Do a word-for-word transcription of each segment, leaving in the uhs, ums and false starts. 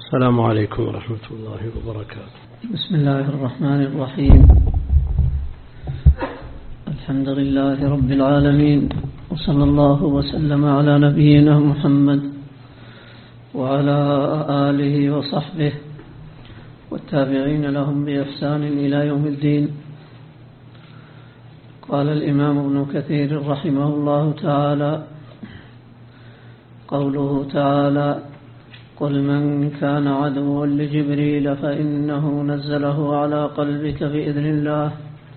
السلام عليكم ورحمة الله وبركاته. بسم الله الرحمن الرحيم. الحمد لله رب العالمين، وصلى الله وسلم على نبينا محمد وعلى آله وصحبه والتابعين لهم بإحسان إلى يوم الدين. قال الإمام ابن كثير رحمه الله تعالى: قوله تعالى: قل من كان عدوا لجبريل فإنه نزله على قلبك بإذن الله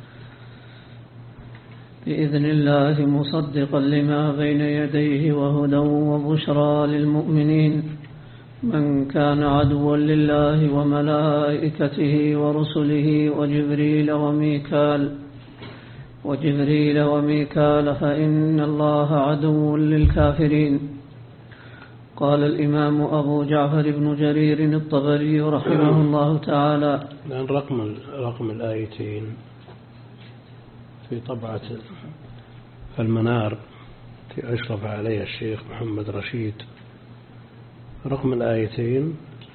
بإذن الله مصدقا لما بين يديه وهدى وبشرى للمؤمنين. من كان عدوا لله وملائكته ورسله وجبريل وميكال وجبريل وميكال فإن الله عدو للكافرين. قال الإمام أبو جعفر بن جرير الطبري رحمه الله تعالى: الآن رقم رقم الآيتين في طبعة المنار التي أشرف عليها الشيخ محمد رشيد، رقم الآيتين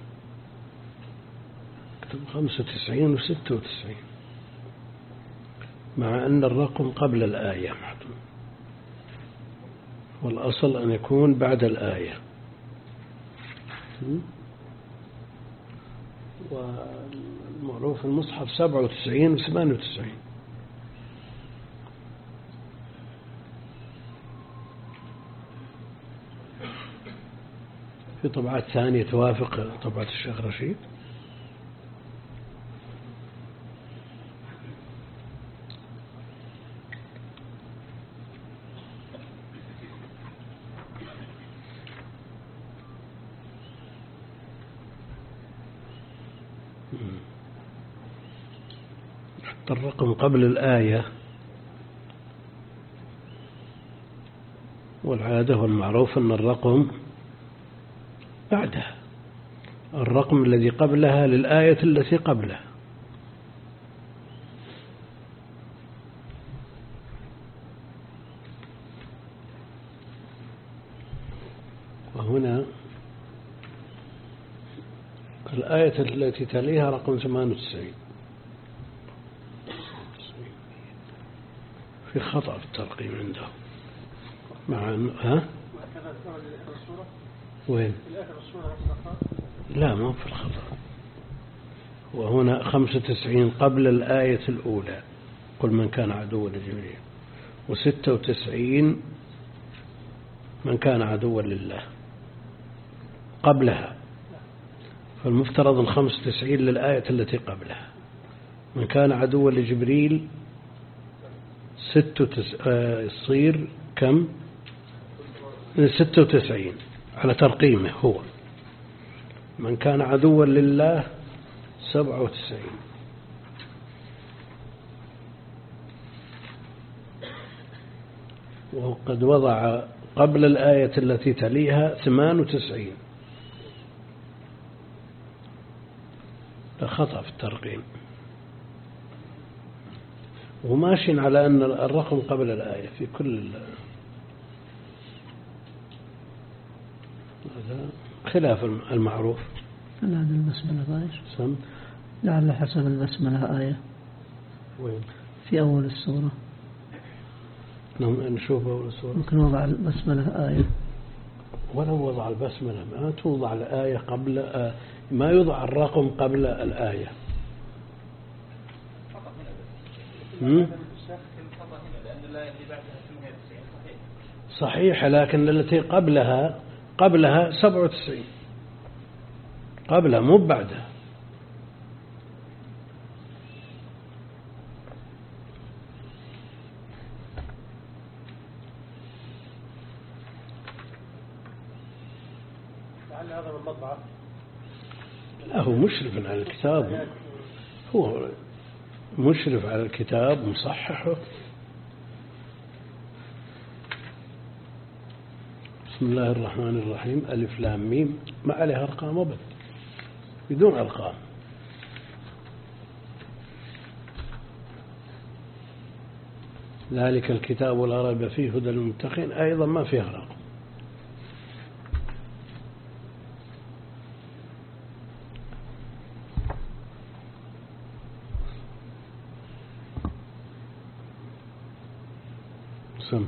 خمسة وتسعين وستة وتسعين، مع أن الرقم قبل الآية محدود، والأصل أن يكون بعد الآية. والمعروف المصحف سبعة وتسعين وثمانية وتسعين. في طبعات ثانية توافق طبعة الشيخ رشيد. الرقم قبل الآية، والعادة والمعروف أن الرقم بعدها، الرقم الذي قبلها للآية التي قبلها. وهنا الآية التي تليها رقم ثمانية وتسعين. في خطأ في الترقيم عنده مع أنه ها وين لا ما في الخطأ. وهنا خمسة وتسعين قبل الآية الأولى قل من كان عدوا لجبريل، وستة وتسعين من كان عدوا لله قبلها. فالمفترض الخمسة وتسعين للآية التي قبلها. من كان عدوا لجبريل ستة يصير كم؟ ستة وتسعين على ترقيمه هو. من كان عدوا لله سبعة وتسعين. وقد وضع قبل الآية التي تليها ثمان وتسعين. خطأ في الترقيم، وماشي على أن الرقم قبل الآية في كل هذا خلاف المعروف. هذا البسملة بايش سم لعل حسب البسملة آية وين في أول السورة. نشوف أول السورة. ممكن وضع البسملة آية. ولو وضع البسملة ما توضع الآية قبل آه ما يوضع الرقم قبل الآية. صحيح، لكن التي قبلها قبلها سبعة وتسعين قبلها مو بعدها. لعل هذا من مطبعة. لا، هو مشرف على الكتاب، هو مشرف على الكتاب مصححه. بسم الله الرحمن الرحيم. ألف لام ميم ما عليها أرقام أبد، بدون أرقام. ذلك الكتاب لا ريب فيه هدى للمتقين أيضا ما فيها رقم. سم.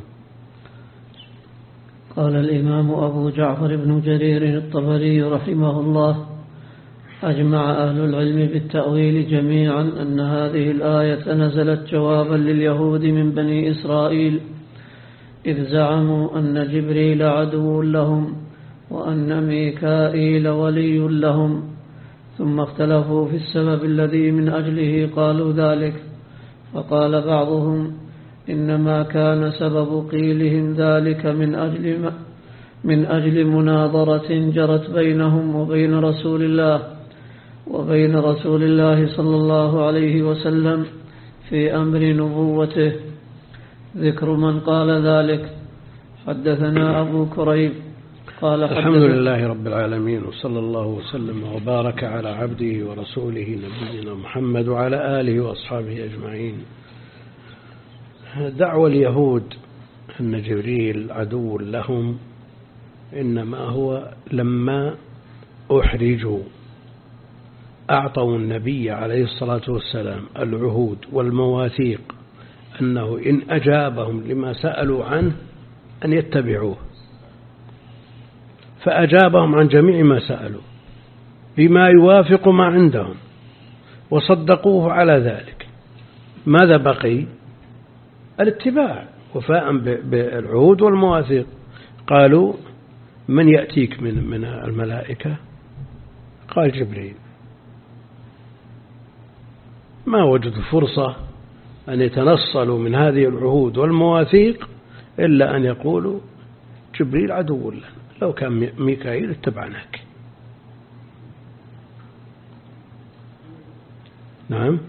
قال الإمام أبو جعفر بن جرير الطبري رحمه الله: أجمع أهل العلم بالتأويل جميعا أن هذه الآية نزلت جوابا لليهود من بني إسرائيل إذ زعموا أن جبريل عدو لهم وأن ميكائيل ولي لهم، ثم اختلفوا في السبب الذي من أجله قالوا ذلك، فقال بعضهم: إنما كان سبب قيلهم ذلك من أجل من أجل مناظرة جرت بينهم وبين رسول الله وبين رسول الله صلى الله عليه وسلم في أمر نبوته. ذكر من قال ذلك. حدثنا أبو كريب قال الحمد لله رب العالمين، وصلى الله وسلم وبارك على عبده ورسوله نبينا محمد وعلى آله وأصحابه أجمعين. دعوى اليهود أن جبريل عدو لهم إنما هو لما أحرجوا أعطوا النبي عليه الصلاة والسلام العهود والمواثيق أنه إن أجابهم لما سألوا عنه أن يتبعوه، فأجابهم عن جميع ما سألوا بما يوافق ما عندهم وصدقوه على ذلك. ماذا بقي؟ الاتباع وفاء بالعهود والمواثيق. قالوا: من يأتيك من من الملائكة؟ قال: جبريل. ما وجدوا فرصة أن يتنصلوا من هذه العهود والمواثيق إلا أن يقولوا جبريل عدو لنا، لو كان ميكائيل اتبعناك. نعم.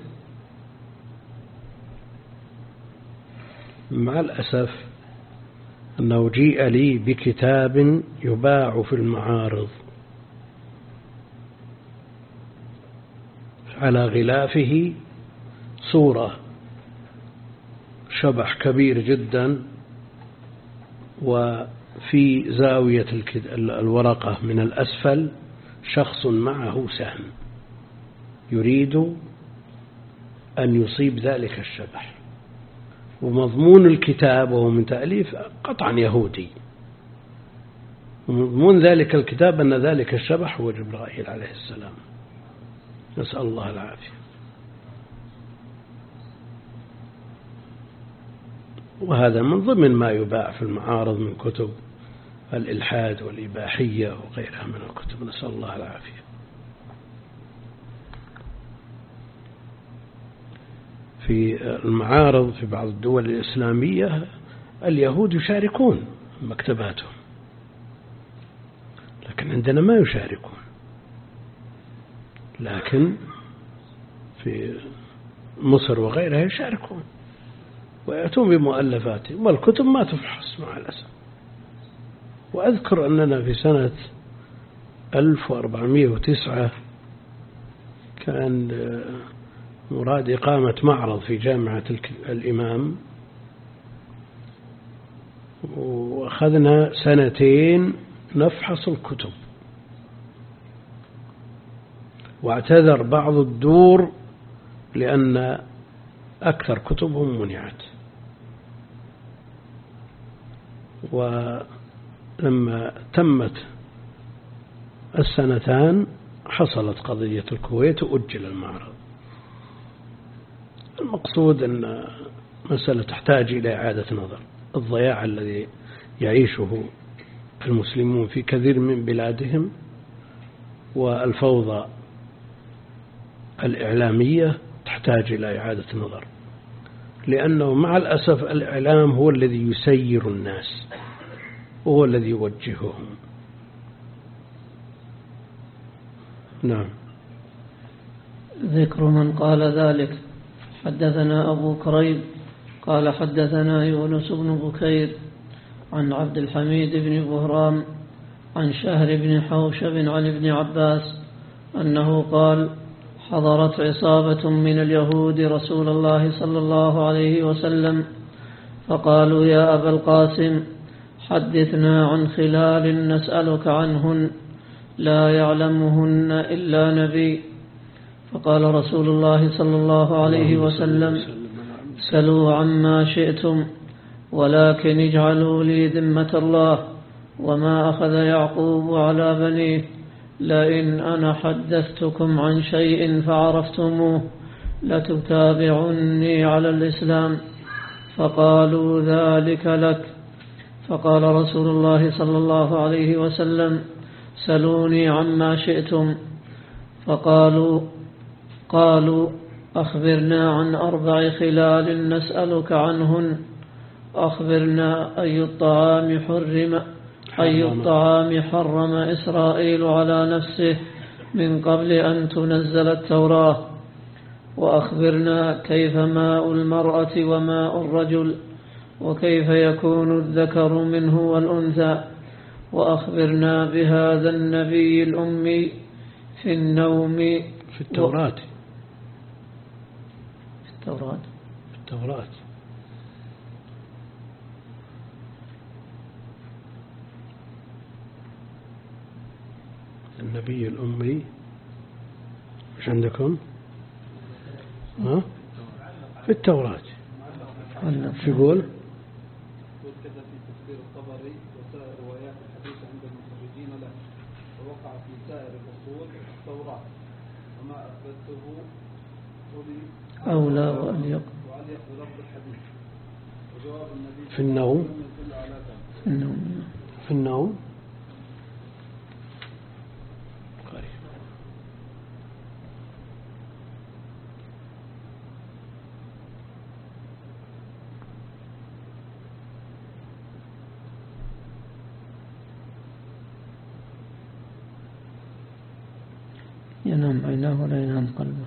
مع الأسف أنه جيء لي بكتاب يباع في المعارض على غلافه صورة شبح كبير جدا، وفي زاوية الورقة من الأسفل شخص معه سهم يريد أن يصيب ذلك الشبح، ومضمون الكتاب وهو من تأليف قطعا يهودي، ومضمون ذلك الكتاب أن ذلك الشبح هو جبرائيل عليه السلام، نسأل الله العافية. وهذا من ضمن ما يباع في المعارض من كتب الإلحاد والإباحية وغيرها من الكتب، نسأل الله العافية. في المعارض في بعض الدول الإسلامية اليهود يشاركون مكتباتهم، لكن عندنا ما يشاركون. لكن في مصر وغيرها يشاركون ويأتون بمؤلفاتهم، والكتب ما تفحص مع الأسف. وأذكر أننا في سنة ألف وأربعمائة وتسعة كان مراد إقامة معرض في جامعة الإمام، وأخذنا سنتين نفحص الكتب، واعتذر بعض الدور لأن أكثر كتبهم منعت. ولما تمت السنتان حصلت قضية الكويت وأجل المعرض. المقصود أن مسألة تحتاج إلى إعادة نظر. الضياع الذي يعيشه المسلمون في كثير من بلادهم والفوضى الإعلامية تحتاج إلى إعادة نظر، لأنه مع الأسف الإعلام هو الذي يسير الناس وهو الذي يوجههم. نعم. ذكر من قال ذلك. حدثنا أبو كريب قال حدثنا يونس بن بكير عن عبد الحميد بن بهرام عن شهر بن حوشب عن ابن عباس أنه قال: حضرت عصابة من اليهود رسول الله صلى الله عليه وسلم فقالوا: يا أبا القاسم، حدثنا عن خلال نسألك عنهن لا يعلمهن إلا نبي. فقال رسول الله صلى الله عليه وسلم: سلوا عما شئتم ولكن اجعلوا لي ذمة الله وما أخذ يعقوب على بنيه لئن أنا حدثتكم عن شيء فعرفتموه لتتابعني على الإسلام. فقالوا ذلك لك. فقال رسول الله صلى الله عليه وسلم سلوني عما شئتم. فقالوا قالوا أخبرنا عن أربع خلال نسألك عنهن. أخبرنا أي الطعام حرم أي الطعام حرم إسرائيل على نفسه من قبل أن تنزل التوراة. وأخبرنا كيف ماء المرأة وماء الرجل وكيف يكون الذكر منه والأنثى. وأخبرنا بهذا النبي الأمي في النوم في التوراة في التوراة في التوراة النبي الأمي مش عندكم ها في التوراة شو يقول؟ كذا في تفسير الطبري وسائر روايات الحديث عند المخرجين له ووقع في سائر الأصول التوراة وما أثبته أولي أولى وأليق وأليق بلفظ الحديث. وجواب النبي في النوم في النوم في النوم ينام عيناه ولا ينام قلبه.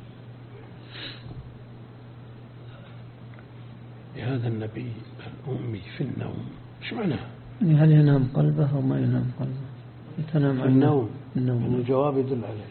هذا النبي الأمي في النوم ايش معناه؟ هل ينام قلبه أو ما ينام قلبه؟ يتنام في النوم. النوم يعني الجواب يدل عليه.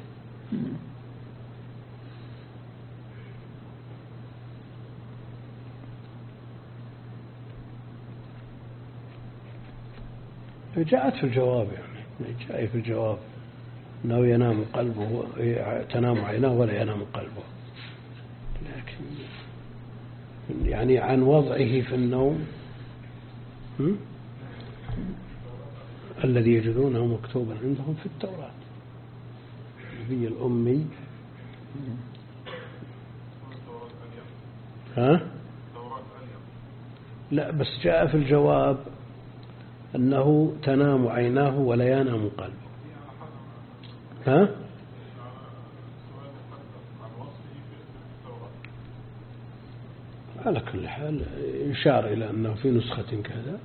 جاءت في الجواب يعني جاء في الجواب أنه ينام قلبه تنام عيناه ولا ينام قلبه، لكن يعني عن وضعه في النوم هم؟ الذي يجدونه مكتوبا عندهم في التوراة النبي الأمي. ها؟ لا بس جاء في الجواب أنه تنام عيناه ولا ينام قلبه. ها؟ على كل حال يشار إلى أنه في نسخة كذا.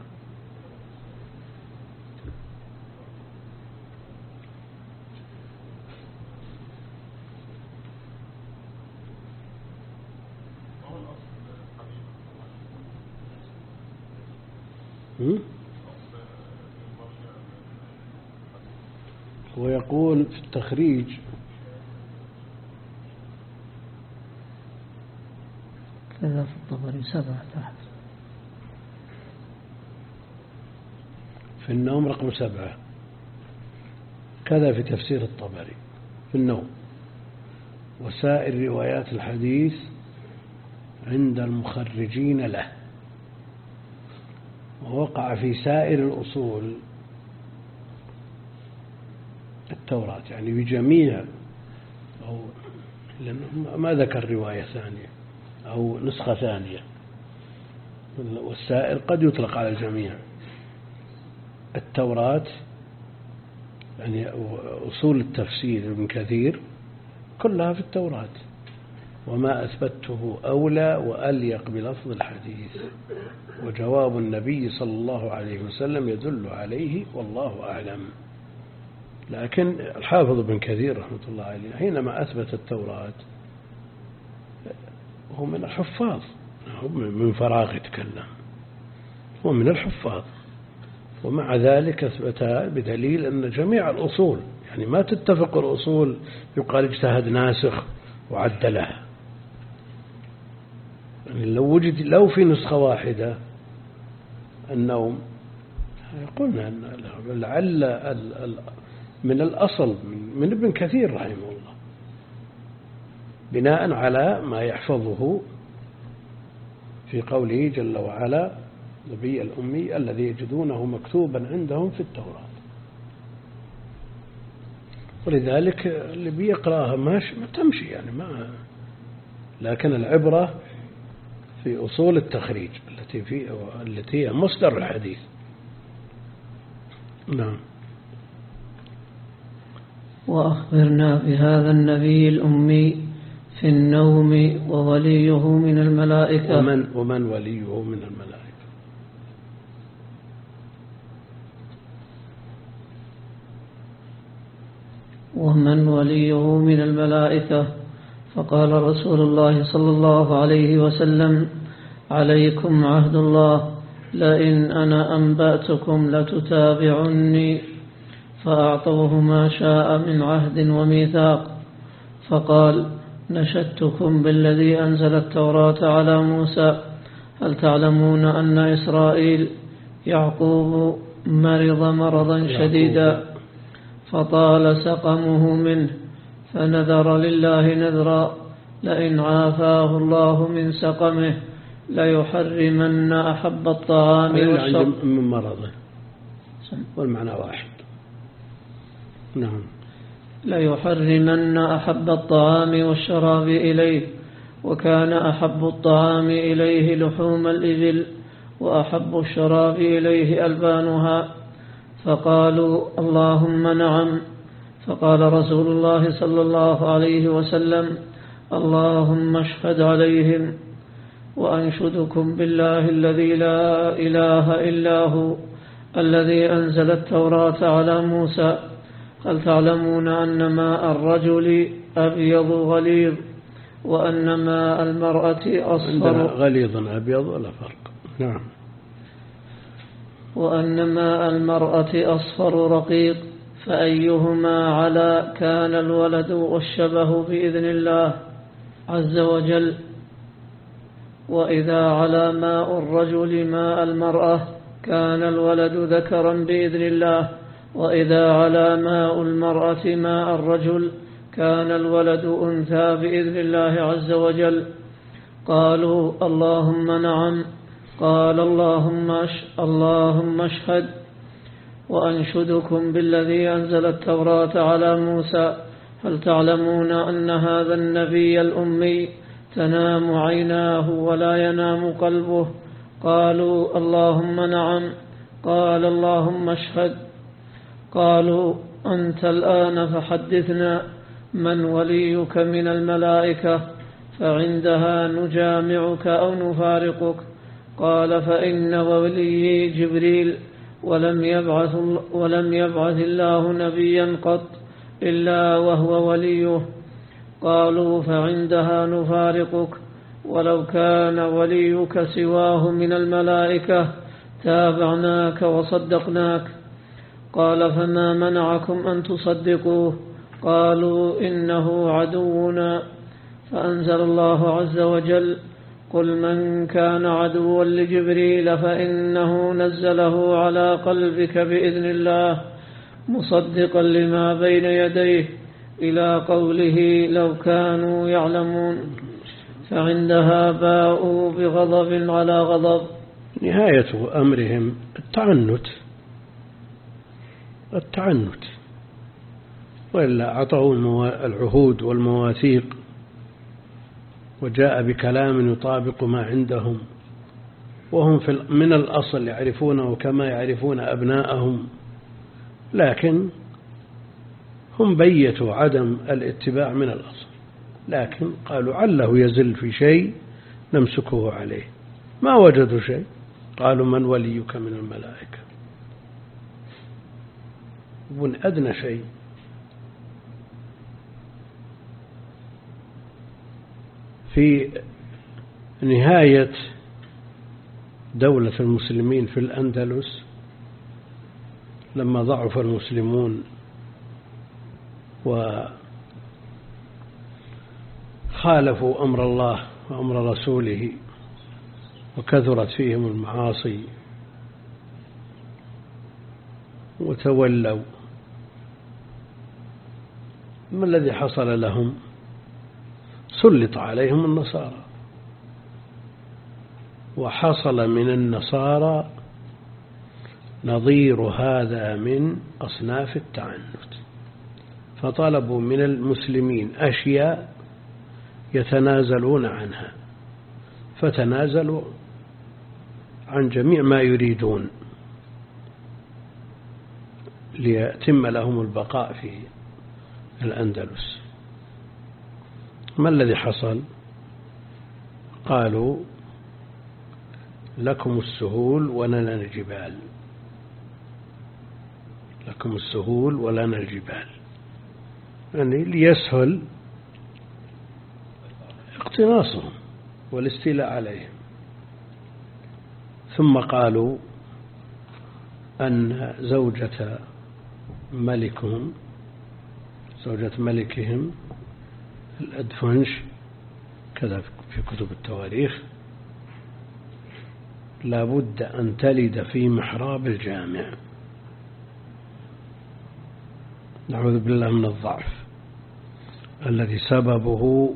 ويقول في التخريج كذا في الطبري سبعة تحت في النوم رقم سبعة، كذا في تفسير الطبري في النوم. وسائر روايات الحديث عند المخرجين له، ووقع في سائر الأصول التوراة يعني بجميع، أو لأنه ما ذكر رواية ثانية أو نسخة ثانية، والسائر قد يطلق على الجميع. التوراة يعني أصول التفسير ابن كثير كلها في التوراة، وما أثبته أولى وأليق بلفظ الحديث، وجواب النبي صلى الله عليه وسلم يدل عليه والله أعلم. لكن الحافظ ابن كثير رحمة الله عليه حينما أثبت التوراة هو من الحفاظ، هو من فراغ يتكلم، هو من الحفاظ، ومع ذلك أثبتها بدليل أن جميع الأصول يعني ما تتفق الأصول يقال اجتهد ناسخ وعدلها. يعني لو وجد لو في نسخة واحدة النوم قلنا أن لعل من الأصل من ابن كثير رحمه الله بناء على ما يحفظه في قوله جل وعلا النبي الأمي الذي يجدونه مكتوبا عندهم في التوراة. ولذلك اللي بيقرأها ما تمشي يعني ما، لكن العبرة في أصول التخريج التي في التي هي مصدر الحديث. نعم. وأخبرنا بهذا النبي الأمي في النوم ووليه من الملائكة. ومن, ومن وليه من الملائكة؟ ومن وليه من الملائكة. فقال رسول الله صلى الله عليه وسلم: عليكم عهد الله، لئن أنا أنبأتكم لتتابعني. فأعطوه ما شاء من عهد وميثاق. فقال: نشدتكم بالذي أنزل التوراة على موسى، هل تعلمون أن إسرائيل يعقوب مرض مرضا شديدا فطال سقمه منه، فنذر لله نذرا لئن عافاه الله من سقمه ليحرمن أحب الطعام والشراب. من مرضه والمعنى واحد. نعم. ليحرمن أحب الطعام والشراب إليه، وكان أحب الطعام إليه لحوم الإبل، وأحب الشراب إليه ألبانها. فقالوا: اللهم نعم. فقال رسول الله صلى الله عليه وسلم: اللهم اشهد عليهم، وأنشدكم بالله الذي لا إله إلا هو الذي أنزل التوراة على موسى، هل تعلمون أن ماء الرجل أبيض غليظ، وأن ماء المرأة أصفر غليظ أبيض ولا فرق؟ نعم. وأن ماء المرأة أصفر رقيق، فأيهما على كان الولد والشبه بإذن الله عز وجل. وإذا على ماء الرجل ماء المرأة كان الولد ذكرا بإذن الله، وإذا على ماء المرأة ماء الرجل كان الولد أنثى بإذن الله عز وجل. قالوا: اللهم نعم. قال: اللهم أش... اللهم اشهد، وأنشدكم بالذي أنزل التوراة على موسى، هل تعلمون أن هذا النبي الأمي تنام عيناه ولا ينام قلبه؟ قالوا: اللهم نعم. قال: اللهم اشهد. قالوا: أنت الآن فحدثنا من وليك من الملائكة، فعندها نجامعك أو نفارقك. قال: فإن وليي جبريل، ولم يبعث, ولم يبعث الله نبيا قط إلا وهو وليه. قالوا: فعندها نفارقك، ولو كان وليك سواه من الملائكة تابعناك وصدقناك. قال: فما منعكم أن تصدقوه؟ قالوا: إنه عدونا. فأنزل الله عز وجل: قل من كان عدوا لجبريل فإنه نزله على قلبك بإذن الله مصدقا لما بين يديه، إلى قوله: لو كانوا يعلمون. فعندها باءوا بغضب على غضب. نهاية أمرهم التعنت التعنت وإلا أعطوا العهود والمواثيق وجاء بكلام يطابق ما عندهم، وهم في من الأصل يعرفونه كما يعرفون أبناءهم، لكن هم بيتوا عدم الاتباع من الأصل، لكن قالوا عله يزل في شيء نمسكه عليه. ما وجدوا شيء، قالوا: من وليك من الملائكة؟ يبون أدنى شيء. في نهاية دولة المسلمين في الأندلس لما ضعف المسلمون وخالفوا أمر الله وأمر رسوله وكثرت فيهم المعاصي وتولوا، ما الذي حصل لهم؟ سلط عليهم النصارى وحصل من النصارى نظير هذا من أصناف التعنت، فطلبوا من المسلمين أشياء يتنازلون عنها، فتنازلوا عن جميع ما يريدون ليتم لهم البقاء في الأندلس. ما الذي حصل؟ قالوا لكم السهول ولنا الجبال، لكم السهول ولنا الجبال، يعني ليسهل اقتناصهم والاستيلاء عليهم. ثم قالوا أن زوجة ملكهم زوجة ملكهم الأدفنش كذا في كتب التواريخ لابد أن تلد في محراب الجامع. نعوذ بالله من الضعف الذي سببه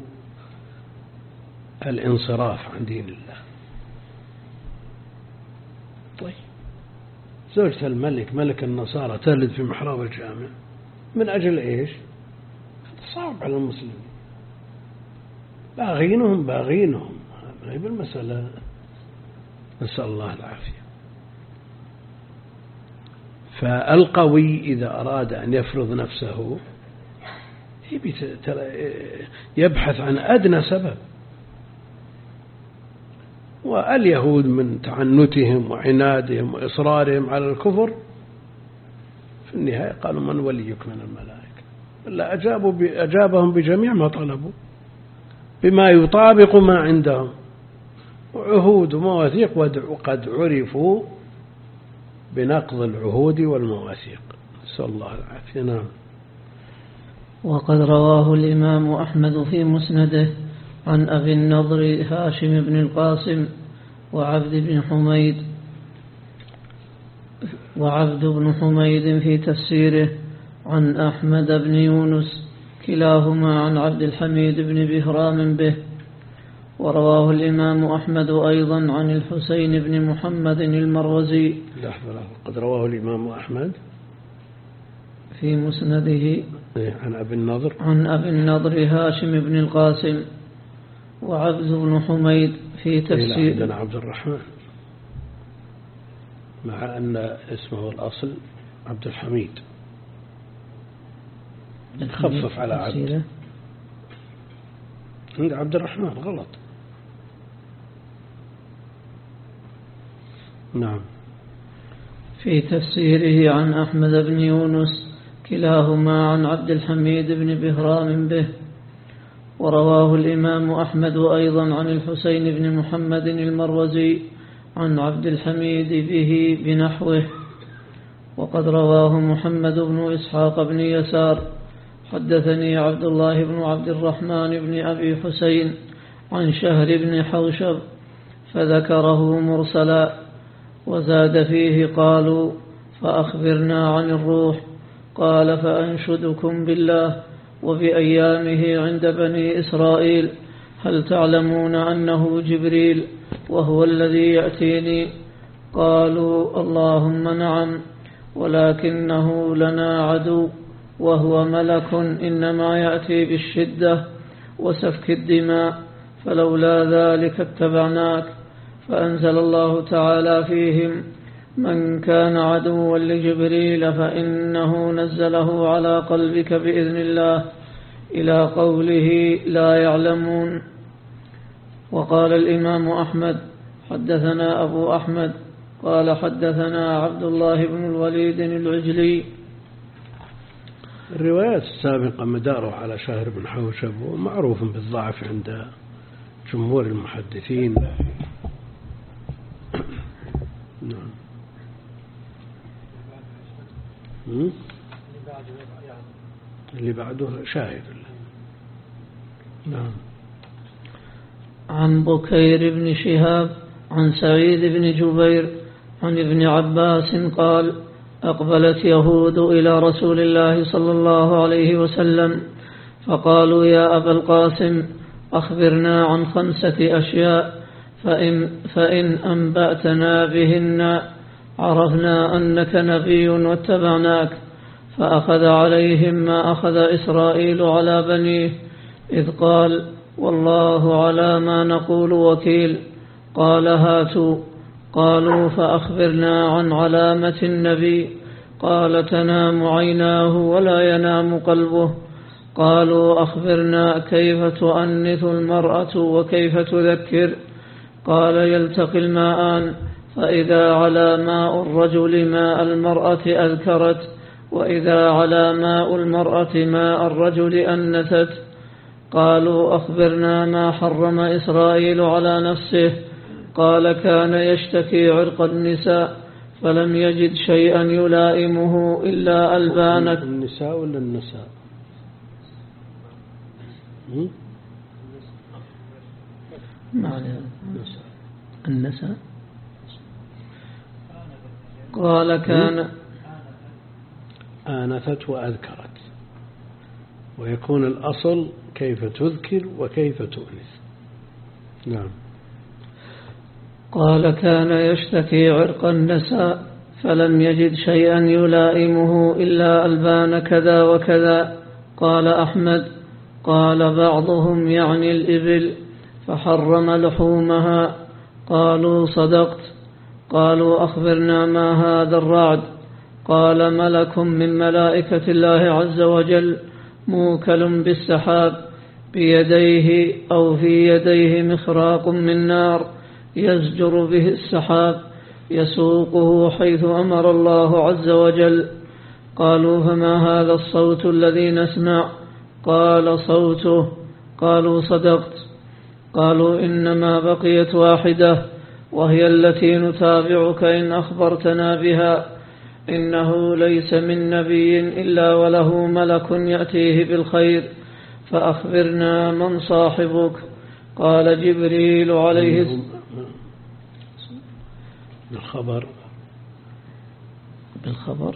الانصراف عن دين الله. طيب زوجة الملك ملك النصارى تلد في محراب الجامع من أجل إيش؟ صعب على المسلمين، باغينهم باغينهم هذه بالمسألة، نسأل الله العافية. فالقوي إذا أراد أن يفرض نفسه يبحث عن أدنى سبب، واليهود من تعنتهم وعنادهم وإصرارهم على الكفر في النهاية قالوا من وليك من الملائكة، إلا أجابوا أجابهم بجميع ما طلبوا بما يطابق ما عندهم، وعهود ومواثيق، وقد عرفوا بنقض العهود والمواثيق، نسأل الله العافية. نعم. وقد رواه الإمام أحمد في مسنده عن أبي النضر هاشم بن القاسم وعبد بن حميد وعبد بن حميد في تفسيره عن أحمد بن يونس كلاهما عن عبد الحميد بن بهرام به. ورواه الإمام أحمد أيضا عن الحسين بن محمد المروزي. قد رواه الإمام أحمد في مسنده عن أبي النضر عن أبي النضر هاشم بن القاسم وعبد بن حميد في تفسير. عندنا عبد الرحمن مع أن اسمه الأصل عبد الحميد، خفف على عبد، عند عبد الرحمن غلط. نعم. في تفسيره عن أحمد بن يونس كلاهما عن عبد الحميد بن بهرام به. ورواه الإمام أحمد أيضا عن الحسين بن محمد المروزي عن عبد الحميد به بنحوه. وقد رواه محمد بن إسحاق بن يسار حدثني عبد الله بن عبد الرحمن بن أبي حسين عن شهر بن حوشب فذكره مرسلا، وزاد فيه قالوا فأخبرنا عن الروح، قال فأنشدكم بالله وبأيامه عند بني إسرائيل، هل تعلمون أنه جبريل وهو الذي يأتيني؟ قالوا اللهم نعم، ولكنه لنا عدو وهو ملك إنما يأتي بالشدة وسفك الدماء، فلولا ذلك اتبعناك. فأنزل الله تعالى فيهم من كان عدوا لجبريل فإنه نزله على قلبك بإذن الله إلى قوله لا يعلمون. وقال الإمام أحمد حدثنا أبو أحمد قال حدثنا عبد الله بن الوليد العجلي. الروايات السابقة مداره على شهر بن حوشب ومعروف بالضعف عند جمهور المحدثين. نعم. اللي بعده شاهد له. نعم. عن بكير بن شهاب عن سعيد بن جبير عن ابن عباس قال أقبلت يهود إلى رسول الله صلى الله عليه وسلم فقالوا يا أبا القاسم أخبرنا عن خمسة أشياء، فإن, فإن أنبأتنا بهن عرفنا أنك نبي واتبعناك. فأخذ عليهم ما أخذ إسرائيل على بنيه إذ قال والله على ما نقول وكيل. قال هاتوا. قالوا فأخبرنا عن علامة النبي. قال تنام عيناه ولا ينام قلبه. قالوا أخبرنا كيف تؤنث المرأة وكيف تذكر. قال يلتقي الماءان فإذا على ماء الرجل ماء المرأة أذكرت وإذا على ماء المرأة ماء الرجل أنثت. قالوا أخبرنا ما حرم إسرائيل على نفسه. قال كان يشتكي عرق النساء فلم يجد شيئا يلائمه إلا ألبانك. النساء ولا النساء؟ معنى النساء. قال كان آنثت وأذكرت، ويكون الأصل كيف تذكر وكيف تؤنث. نعم. قال كان يشتكي عرق النساء فلم يجد شيئا يلائمه إلا ألبان كذا وكذا. قال أحمد قال بعضهم يعني الإبل فحرم لحومها. قالوا صدقت. قالوا أخبرنا ما هذا الرعد. قال ملك من ملائكة الله عز وجل موكل بالسحاب بيديه أو في يديه مخراق من نار يزجر به السحاب يسوقه حيث أمر الله عز وجل. قالوا فما هذا الصوت الذي نسمع؟ قال صوته. قالوا صدقت. قالوا إنما بقيت واحدة وهي التي نتابعك إن أخبرتنا بها. إنه ليس من نبي إلا وله ملك يأتيه بالخير فأخبرنا من صاحبك. قال جبريل عليه السلام. بالخبر بالخبر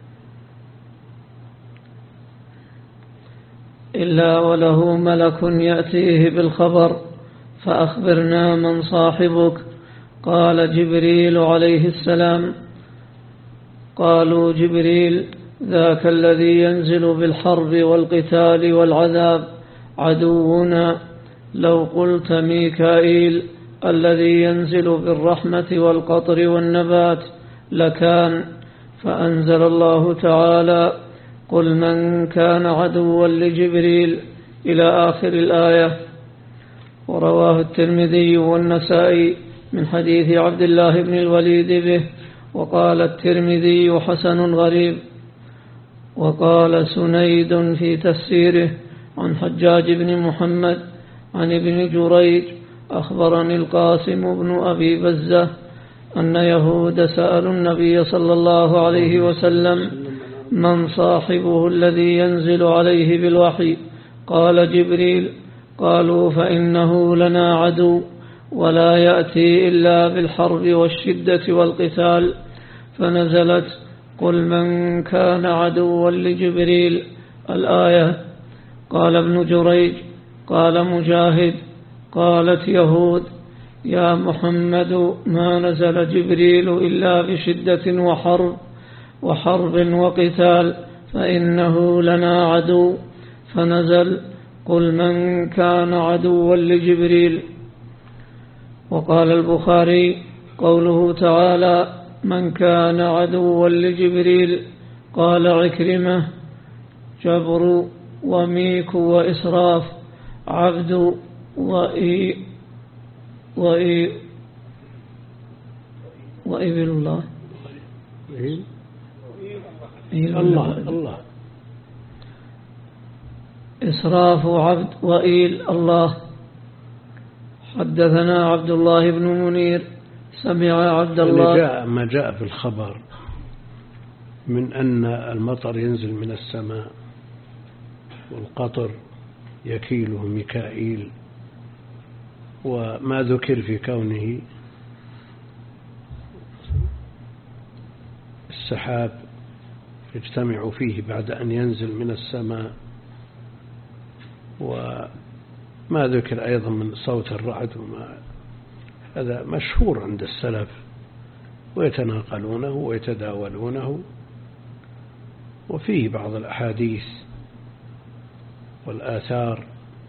إلا وله ملك يأتيه بالخبر فأخبرنا من صاحبك. قال جبريل عليه السلام. قالوا جبريل ذاك الذي ينزل بالحرب والقتال والعذاب عدونا. لو قلت ميكائيل الذي ينزل بالرحمة والقطر والنبات لكان. فأنزل الله تعالى قل من كان عدوا لجبريل إلى آخر الآية. ورواه الترمذي والنسائي من حديث عبد الله بن الوليد به. وقال الترمذي حسن غريب. وقال سنيد في تفسيره عن حجاج بن محمد عن ابن جريج أخبرني القاسم بن أبي بزة أن يهود سألوا النبي صلى الله عليه وسلم من صاحبه الذي ينزل عليه بالوحي؟ قال جبريل. قالوا فإنه لنا عدو ولا يأتي إلا بالحرب والشدة والقتال. فنزلت قل من كان عدوا لجبريل الآية. قال ابن جريج قال مجاهد قالت يهود يا محمد ما نزل جبريل إلا بشدة وحرب وحرب وقتال فإنه لنا عدو. فنزل قل من كان عدوا لجبريل. وقال البخاري قوله تعالى من كان عدوا لجبريل قال عكرمة جبر وميك وإسراف عبد وإي وإي وإبل الله الله الله إسراف عبد وإيل الله. حدثنا عبد الله بن منير سمع عبد الله جاء ما جاء في الخبر من أن المطر ينزل من السماء والقطر يكيله ميكائيل، وما ذكر في كونه السحاب يجتمع فيه بعد أن ينزل من السماء، وما ذكر أيضا من صوت الرعد وما هذا مشهور عند السلف ويتناقلونه ويتداولونه، وفيه بعض الأحاديث والآثار.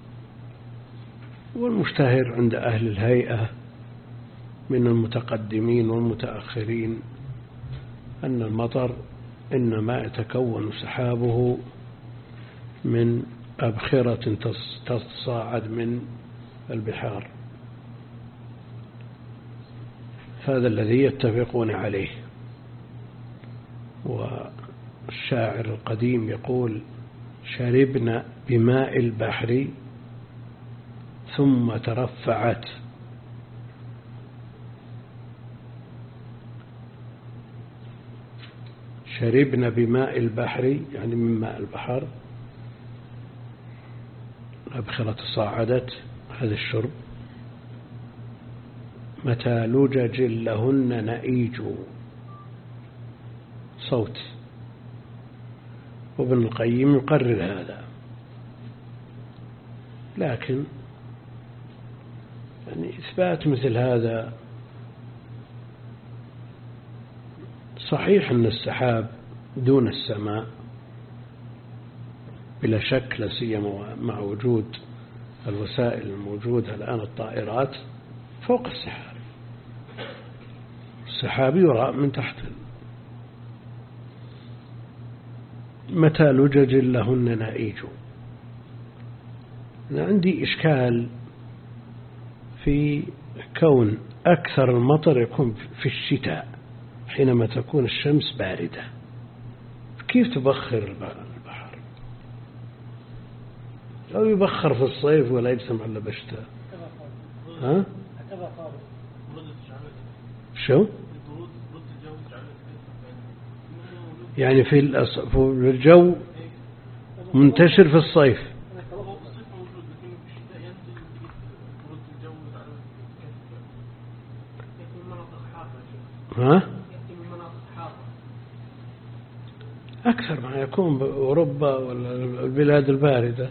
والمشتهر عند أهل الهيئة من المتقدمين والمتأخرين أن المطر إنما يتكون سحابه من أبخرة تصاعد من البحار، هذا الذي يتفقون عليه. والشاعر القديم يقول: شربنا بماء البحر ثم ترفعت، شربنا بماء البحر يعني من ماء البحر، الأبخرة تصاعدت، هذا الشرب. متى لجج لهن نئيج، صوت. وابن القيم يقرر هذا، لكن يعني إثبات مثل هذا صحيح أن السحاب دون السماء بلا شك، لا سيما مع وجود الوسائل الموجودة الآن الطائرات فوق السحاب، السحاب يرى من تحت. متى لجج لهن نائج. أنا عندي إشكال في كون أكثر المطر يكون في الشتاء حينما تكون الشمس باردة، كيف تبخر البحر؟ أو يبخر في الصيف ولا يجسم على بشتاء؟ ها؟ شو؟ يعني في الجو منتشر في الصيف. ها؟ أكثر ما يكون بأوروبا ولا البلاد الباردة.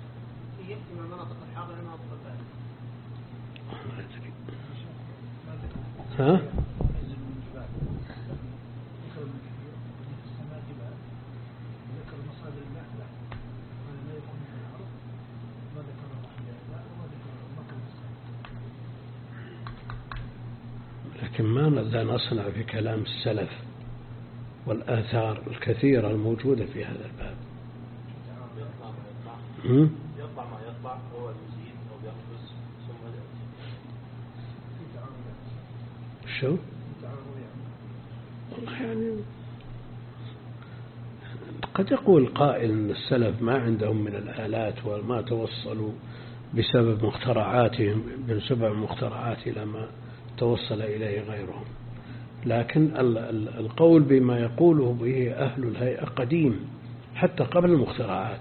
ها؟ لكن ماذا نصنع في كلام السلف والآثار الكثيرة الموجودة في هذا الباب؟ يطلع ما يطلع هو يزيد أو ينقص ثم يأتي. شو؟ يعني قد يقول قائل أن السلف ما عندهم من الآلات وما توصلوا بسبب مخترعاتهم، بسبب المخترعات إلى ما توصل إليه غيرهم، لكن القول بما يقوله به أهل الهيئة قديم حتى قبل المخترعات.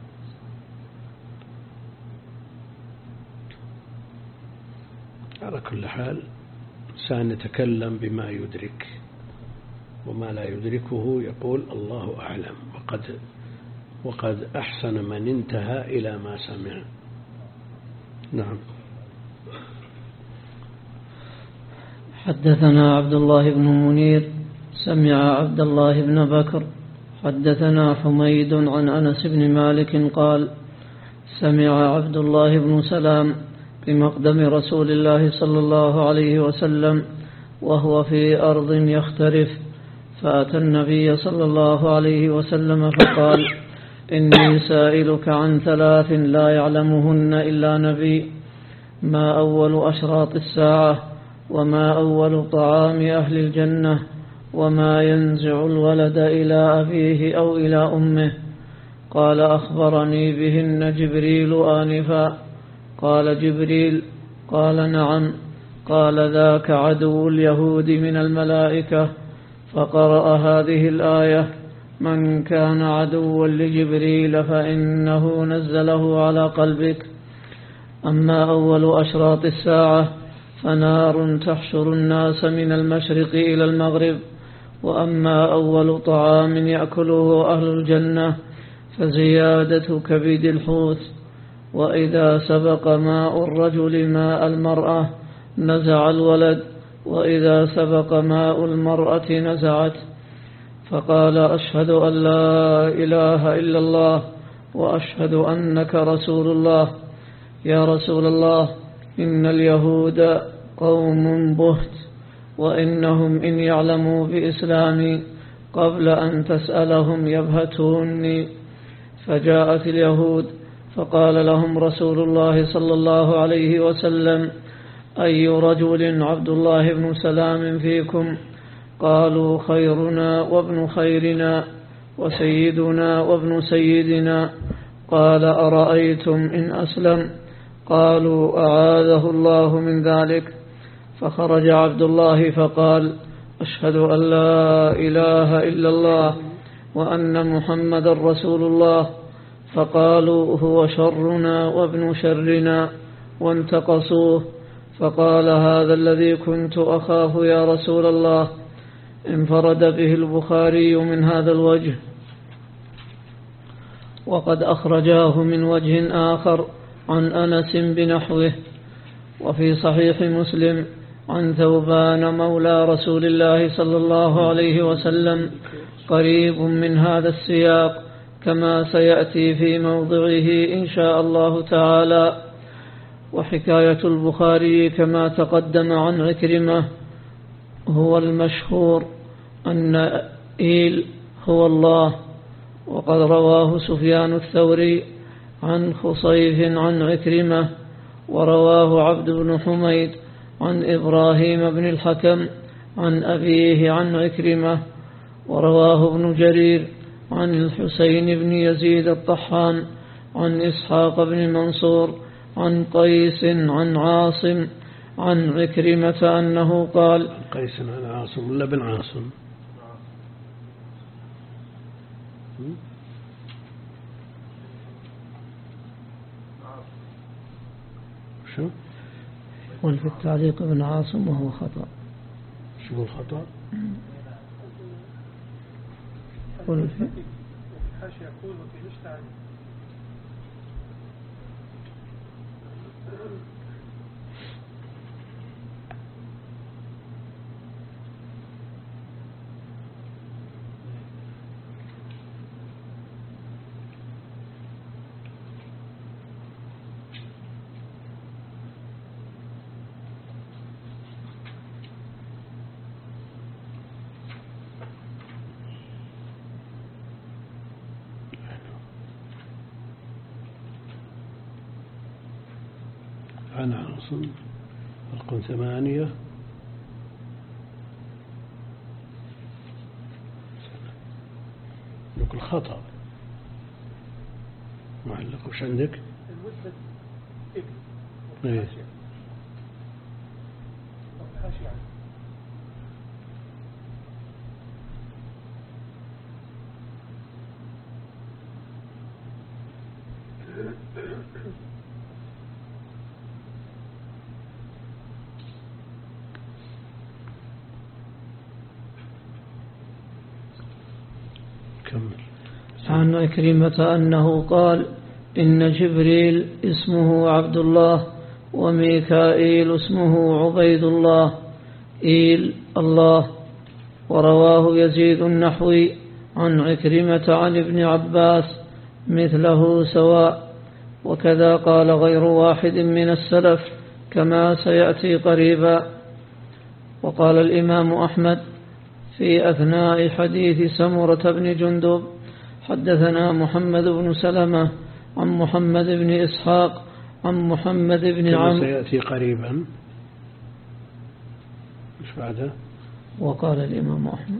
على كل حال سنتكلم بما يدرك، وما لا يدركه يقول الله أعلم، وقد وقد أحسن من انتهى إلى ما سمع. نعم. حدثنا عبد الله بن منير سمع عبد الله بن بكر حدثنا حميد عن أنس بن مالك قال: سمع عبد الله بن سلام بمقدم رسول الله صلى الله عليه وسلم وهو في أرض يخترف، فأتى النبي صلى الله عليه وسلم فقال: إني سائلك عن ثلاث لا يعلمهن إلا نبي: ما أول أشراط الساعة، وما أول طعام أهل الجنة، وما ينزع الولد إلى أبيه أو إلى أمه. قال: أخبرني بهن جبريل آنفا. قال جبريل: قال: نعم. قال: ذاك عدو اليهود من الملائكة. فقرأ هذه الآية: من كان عدوا لجبريل فإنه نزله على قلبك. أما أول أشراط الساعة فنار تحشر الناس من المشرق إلى المغرب. وأما أول طعام يأكله أهل الجنة فزيادة كبد الحوت. وإذا سبق ماء الرجل ماء المرأة نزع الولد، وإذا سبق ماء المرأة نزعت. فقال: أشهد أن لا إله إلا الله وأشهد أنك رسول الله. يا رسول الله، إن اليهود قوم بهت، وإنهم إن يعلموا بإسلامي قبل أن تسألهم يبهتوني. فجاءت اليهود فقال لهم رسول الله صلى الله عليه وسلم: أي رجل عبد الله بن سلام فيكم؟ قالوا: خيرنا وابن خيرنا وسيدنا وابن سيدنا. قال: أرأيتم إن أسلم؟ قالوا: أعاذه الله من ذلك. فخرج عبد الله فقال: أشهد أن لا إله إلا الله وأن محمد رسول الله. فقالوا: هو شرنا وابن شرنا، وانتقصوه. فقال: هذا الذي كنت أخاف يا رسول الله. انفرد به البخاري من هذا الوجه، وقد أخرجاه من وجه آخر عن أنس بنحوه. وفي صحيح مسلم عن ثوبان مولى رسول الله صلى الله عليه وسلم قريب من هذا السياق، كما سيأتي في موضعه إن شاء الله تعالى. وحكاية البخاري كما تقدم عن عكرمة هو المشهور أن إيل هو الله. وقد رواه سفيان الثوري عن خصيف عن عكرمة، ورواه عبد بن حميد عن إبراهيم بن الحكم عن أبيه عن عكرمة، ورواه ابن جرير عن الحسين بن يزيد الطحان عن إسحاق بن منصور عن قيس عن عاصم عن عكرمة أنه قال: قيس عن عاصم ولا بن عاصم؟ شو؟ قل في التعليق ابن عاصم وهو خطأ. شو الخطأ؟ قل في الحاشية يقول في مشتعل. عن عاصم رقم ثمانية. لك الخطأ معلق وش عندك؟ المسند ابن ايه الحاشية. عن عكرمة أنه قال: إن جبريل اسمه عبد الله، وميكائيل اسمه عبيد الله، إيل الله. ورواه يزيد النحوي عن عكرمة عن ابن عباس مثله سواء، وكذا قال غير واحد من السلف كما سيأتي قريبا. وقال الإمام أحمد في أثناء حديث سمرة بن جندب: حدثنا محمد بن سلمة عن محمد بن إسحاق عن محمد بن عمرو. سيأتي قريبا. مش بعده؟ وقال الإمام أحمد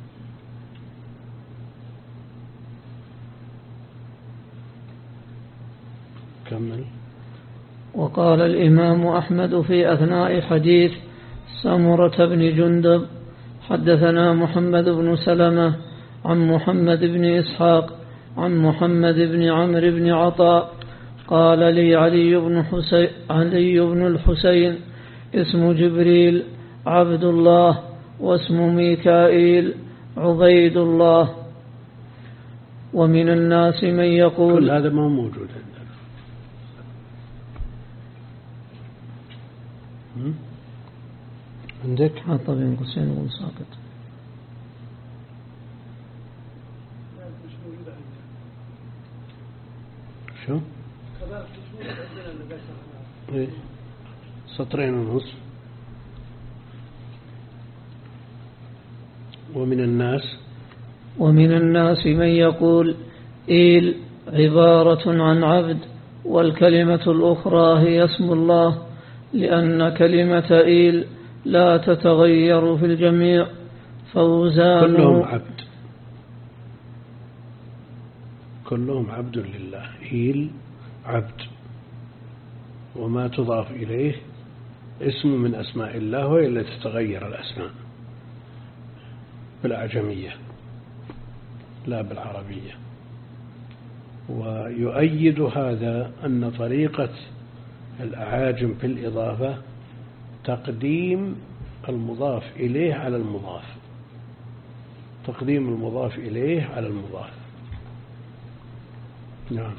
كمل. وقال الإمام أحمد في أثناء حديث سمرة بن جندب: حدثنا محمد بن سلمة عن محمد بن إسحاق عن محمد بن عمرو بن عطاء قال لي علي بن حسين علي بن الحسين: اسم جبريل عبد الله، واسم ميكائيل عبيد الله. ومن الناس من يقول كل هذا ما هو موجود عندنا. عندك حط بين قوسين وقول ساقط. شو؟ إيه؟ سطرين ونص. ومن الناس ومن الناس من يقول إيل عبارة عن عبد، والكلمة الأخرى هي اسم الله، لأن كلمة إيل لا تتغير في الجميع. فوزان كلهم عبد، كلهم عبد لله. إيل عبد، وما تضاف إليه اسم من أسماء الله، وهي التي تتغير الأسماء بالأعجمية لا بالعربية. ويؤيد هذا أن طريقة الأعاجم في الإضافة تقديم المضاف إليه على المضاف، تقديم المضاف إليه على المضاف. نعم.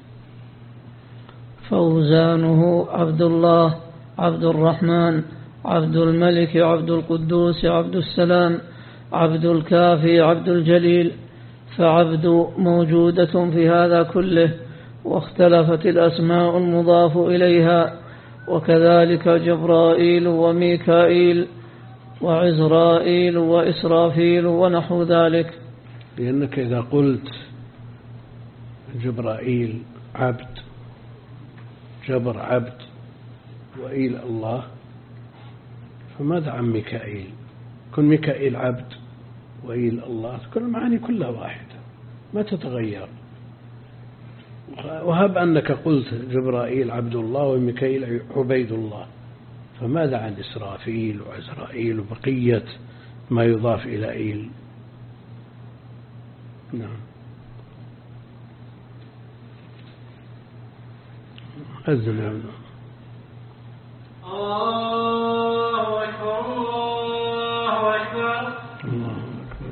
فوزانه عبد الله، عبد الرحمن، عبد الملك، عبد القدوس، عبد السلام، عبد الكافي، عبد الجليل. فعبد موجودة في هذا كله، واختلفت الأسماء المضاف إليها، وكذلك جبرائيل وميكائيل وعزرائيل وإسرافيل ونحو ذلك. لأنك إذا قلت جبرائيل عبد، جبر عبد، وإيل الله، فماذا عن ميكائيل؟ كن ميكائيل عبد وإيل الله، كل المعاني كلها واحدة ما تتغير. وهب أنك قلت جبرائيل عبد الله وميكائيل عبيد الله، فماذا عن إسرافيل وعزرائيل وبقية ما يضاف إلى إيل؟ نعم. أذن يا الله أكبر، الله أكبر، الله أكبر،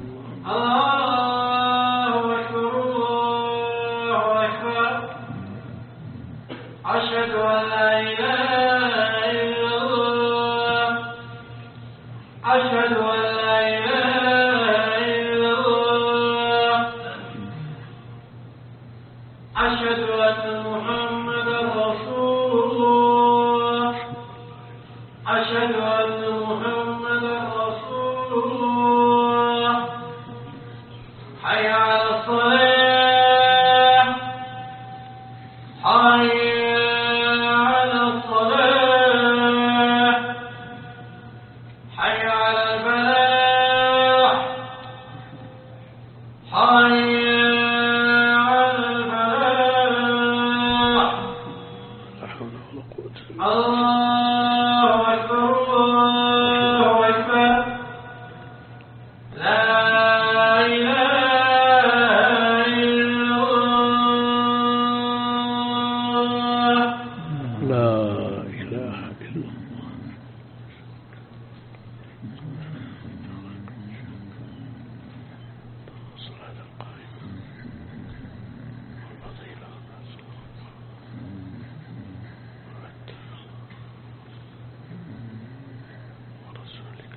الله أكبر، الله أكبر. أشهد أن لا إله إلا الله، أشهد أن لا إله إلا الله، أشهد أن محمدا رسول الله، أشهد أن محمدا رسول الله. حي على الصلاة، حي على الصلاة، حي على الفلاح، حي على الفلاح. لا حول ولا قوة إلا بالله. الله أكبر، الله أكبر. لا إله إلا الله. لا إله إلا الله. الصلاة القائمة والفضيلة ورسولك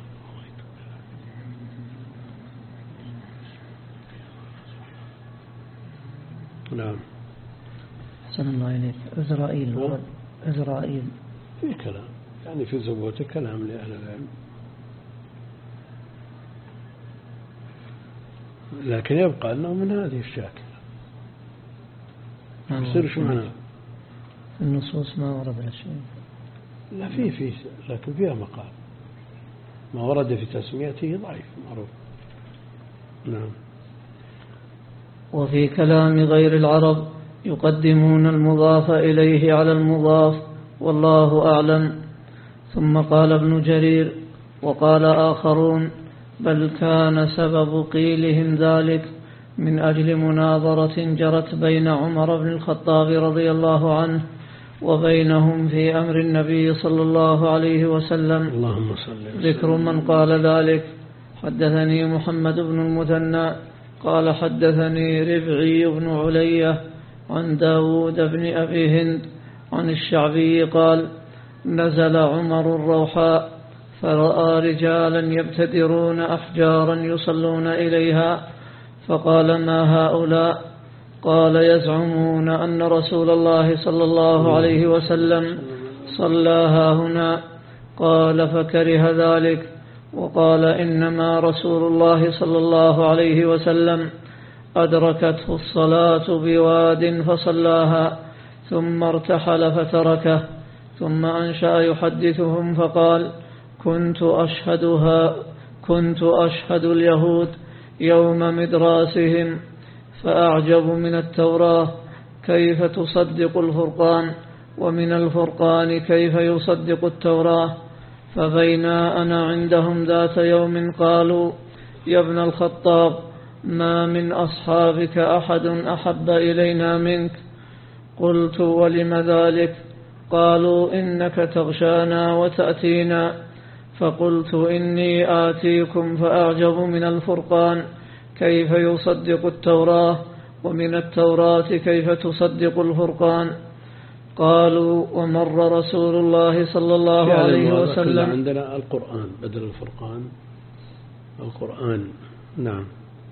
نعم. أحسن الله إليك. إزرائيل نعم. إزرائيل في كلام، يعني في زبوته كلام لأهل العلم، لكن يبقى أنه من هذه الشاكلة. يصير شو معناه؟ في النصوص ما ورد الشيء. لا في في لكن فيها مقال، ما ورد في تسميته ضعيف معروف. نعم. وفي كلام غير العرب يقدمون المضاف إليه على المضاف، والله أعلم. ثم قال ابن جرير: وقال آخرون: بل كان سبب قيلهم ذلك من أجل مناظرة جرت بين عمر بن الخطاب رضي الله عنه وبينهم في أمر النبي صلى الله عليه وسلم. اللهم صل وسلم. ذكر من قال ذلك: حدثني محمد بن المثنى قال حدثني ربعي بن علية عن داود بن أبي هند عن الشعبي قال: نزل عمر الروحاء فرأى رجالا يبتدرون أحجارا يصلون إليها، فقال: ما هؤلاء؟ قال: يزعمون أن رسول الله صلى الله عليه وسلم صلاها هنا. قال: فكره ذلك وقال: إنما رسول الله صلى الله عليه وسلم أدركته الصلاة بواد فصلاها ثم ارتحل فتركه. ثم أنشأ يحدثهم فقال: كنت أشهدها كنت أشهد اليهود يوم مدراسهم، فأعجب من التوراة كيف تصدق الفرقان، ومن الفرقان كيف يصدق التوراة. فبينا أنا عندهم ذات يوم قالوا: يا ابن الخطاب، ما من أصحابك أحد أحب إلينا منك. قلت: ولم ذلك؟ قالوا: إنك تغشانا وتأتينا. فقلت: إني آتيكم فأعجب من الفرقان كيف يصدق التوراة، ومن التوراة كيف تصدق الفرقان. قالوا: ومر رسول الله صلى الله عليه وسلم. عندنا القرآن بدل الفرقان، القرآن. نعم.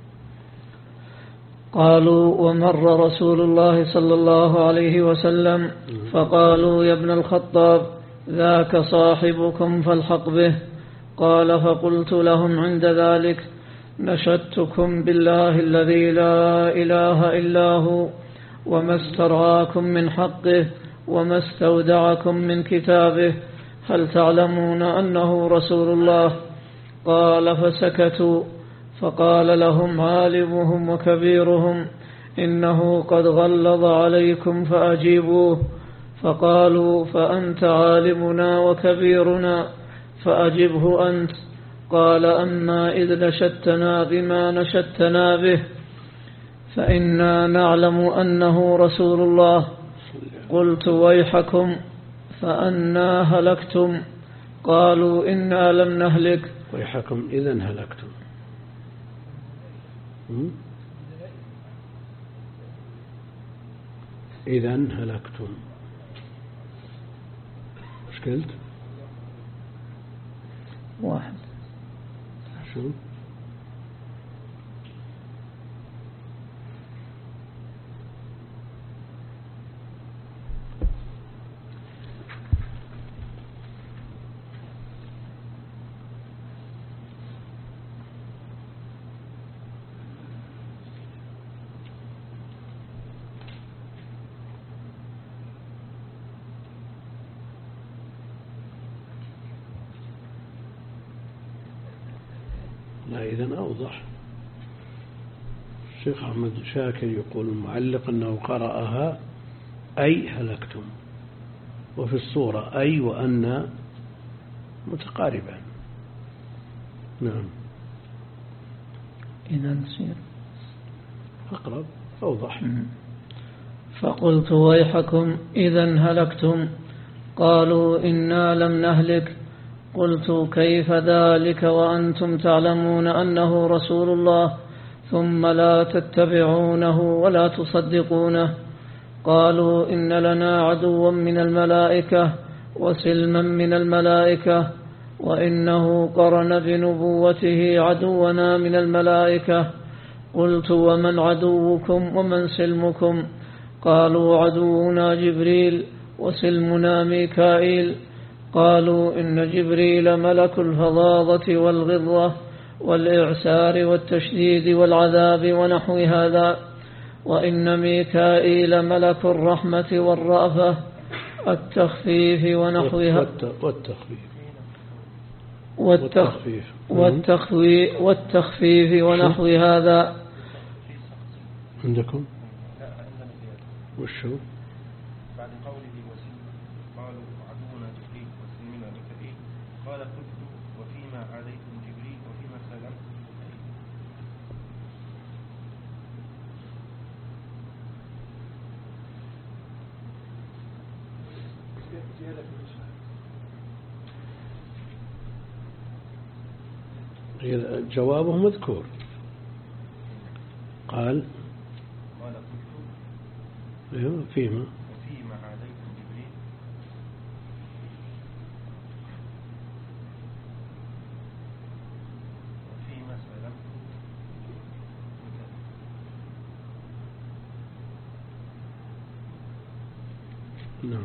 قالوا: ومر رسول الله صلى الله عليه وسلم، فقالوا: يا ابن الخطاب، ذاك صاحبكم فالحق به. قال: فقلت لهم عند ذلك: نشدتكم بالله الذي لا إله إلا هو، وما استرعاكم من حقه، وما استودعكم من كتابه، هل تعلمون أنه رسول الله؟ قال: فسكتوا. فقال لهم عالمهم وكبيرهم: إنه قد غلظ عليكم فأجيبوه. فقالوا: فأنت عالمنا وكبيرنا فأجبه أنت. قال: أما إذ نشدتنا بما نشدتنا به فإنا نعلم أنه رسول الله. قلت: ويحكم، فأنا هلكتم؟ قالوا: إنا لم نهلك. ويحكم إذن هلكتم. إذن هلكتم. ايش قلت؟ واحد. شو؟ لا، إذن أوضح. الشيخ أحمد شاكر يقول المعلق أنه قرأها أي هلكتم، وفي الصورة أي وأن متقاربان. نعم. إذن نصير أقرب أوضح. فقلت: ويحكم، إذن هلكتم. قالوا: إنا لم نهلك. قلت: كيف ذلك وأنتم تعلمون أنه رسول الله ثم لا تتبعونه ولا تصدقونه؟ قالوا: إن لنا عدوا من الملائكة وسلما من الملائكة، وإنه قرن بنبوته عدونا من الملائكة. قلت: ومن عدوكم ومن سلمكم؟ قالوا: عدونا جبريل وسلمنا ميكائيل. قالوا: إن جبريل ملك الفظاظة والغضة والإعسار والتشديد والعذاب ونحو هذا، وإن ميكائيل ملك الرحمة والرأفة التخفيف ونحوها والتخفيف والتخفيف والتخفيف, والتخفيف ونحو هذا. عندكم وشو بعد قوله وسلم قالوا عدونا جبريل وسلمنا ميكائيل. قال: قلت: وفيما عاديتم جبريل وفيما سلمتم ميكائيل؟ جوابه مذكور. قال: قال: قلت: أيوه فيما وفيما عاديتم جبريل نعم.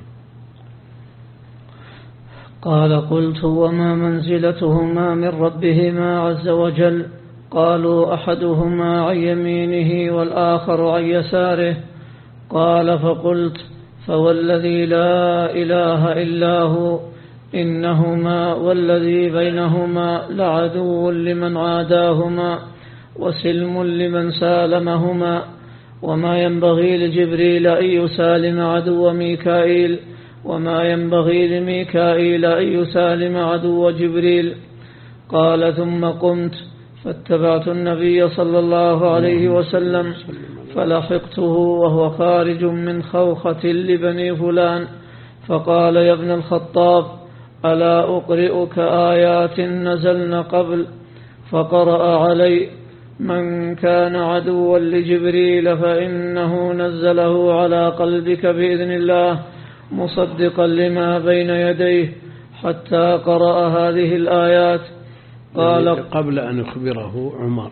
قال قلت وما منزلتهما من ربهما عز وجل؟ قالوا أحدهما عن يمينه والآخر عن يساره. قال فقلت فوالذي لا إله إلا هو إنهما والذي بينهما لعدو لمن عاداهما وسلم لمن سالمهما، وما ينبغي لجبريل أن يسالم عدو ميكائيل، وما ينبغي لميكائيل أن يسالم عدو جبريل. قال ثم قمت فاتبعت النبي صلى الله عليه وسلم فلحقته وهو خارج من خوخة لبني فلان، فقال يا ابن الخطاب ألا أقرئك آيات نزلن قبل؟ فقرأ علي من كان عدوا لجبريل فإنه نزله على قلبك بإذن الله مصدقا لما بين يديه، حتى قرأ هذه الآيات. قال يعني قبل أن يخبره عمر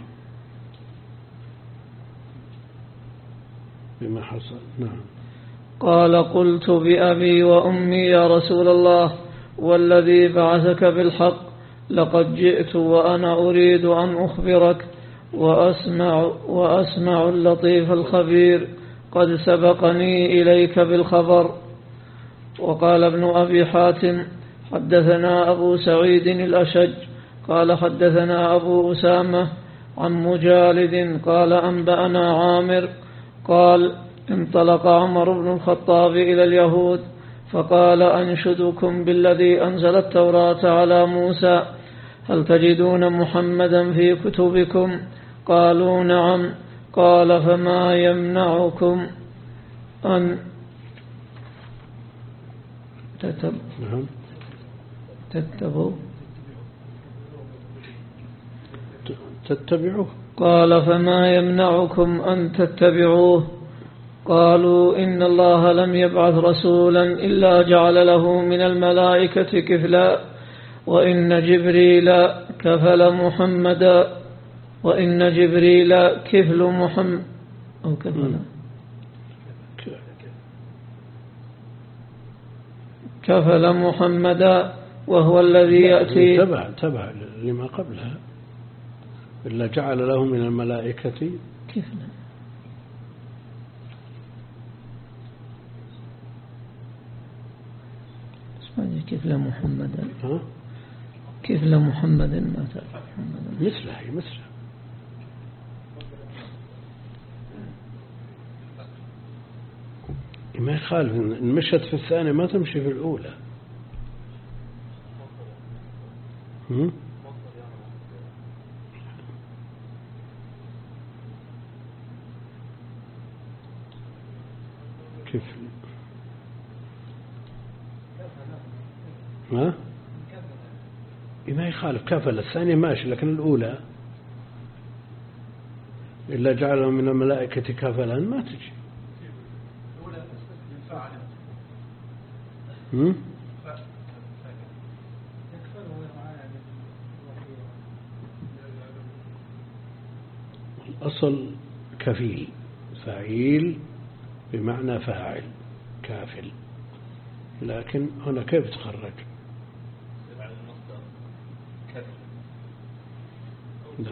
بما حصل. نعم. قال قلت بأبي وأمي يا رسول الله والذي بعثك بالحق لقد جئت وأنا أريد أن أخبرك وأسمع, وأسمع اللطيف الخبير قد سبقني إليك بالخبر. وقال ابن أبي حاتم حدثنا أبو سعيد الأشج قال حدثنا أبو أسامة عن مجالد قال أنبأنا عامر قال انطلق عمر بن الخطاب إلى اليهود فقال أنشدكم بالذي أنزل التوراة على موسى هل تجدون محمدا في كتبكم؟ قالوا نعم. قال فما يمنعكم أن تتبعوا تتبعوه؟ قال فما يمنعكم أن تتبعوه؟ قالوا إن الله لم يبعث رسولا إلا جعل له من الملائكة كفلا، وإن جبريل كفل محمدا وإن جبريل كفل محمد أو كفل كفل محمدا وهو الذي يأتي تبع تبع لما قبلها إلا جعل له من الملائكة كفلا. كفل محمدا ها؟ كفل محمدا ما تعرف محمدا مثله هي مثله. ما يخالف إن مشت في الثانية ما تمشي في الأولى. هم؟ كفل ها؟ ما يخالف كفل الثانية ماشي، لكن الأولى إلا جعله من الملائكة كفلا ما تجي. هم؟ الأصل كفيل فعيل بمعنى فاعل كافل، لكن هنا كيف تخرج؟ لا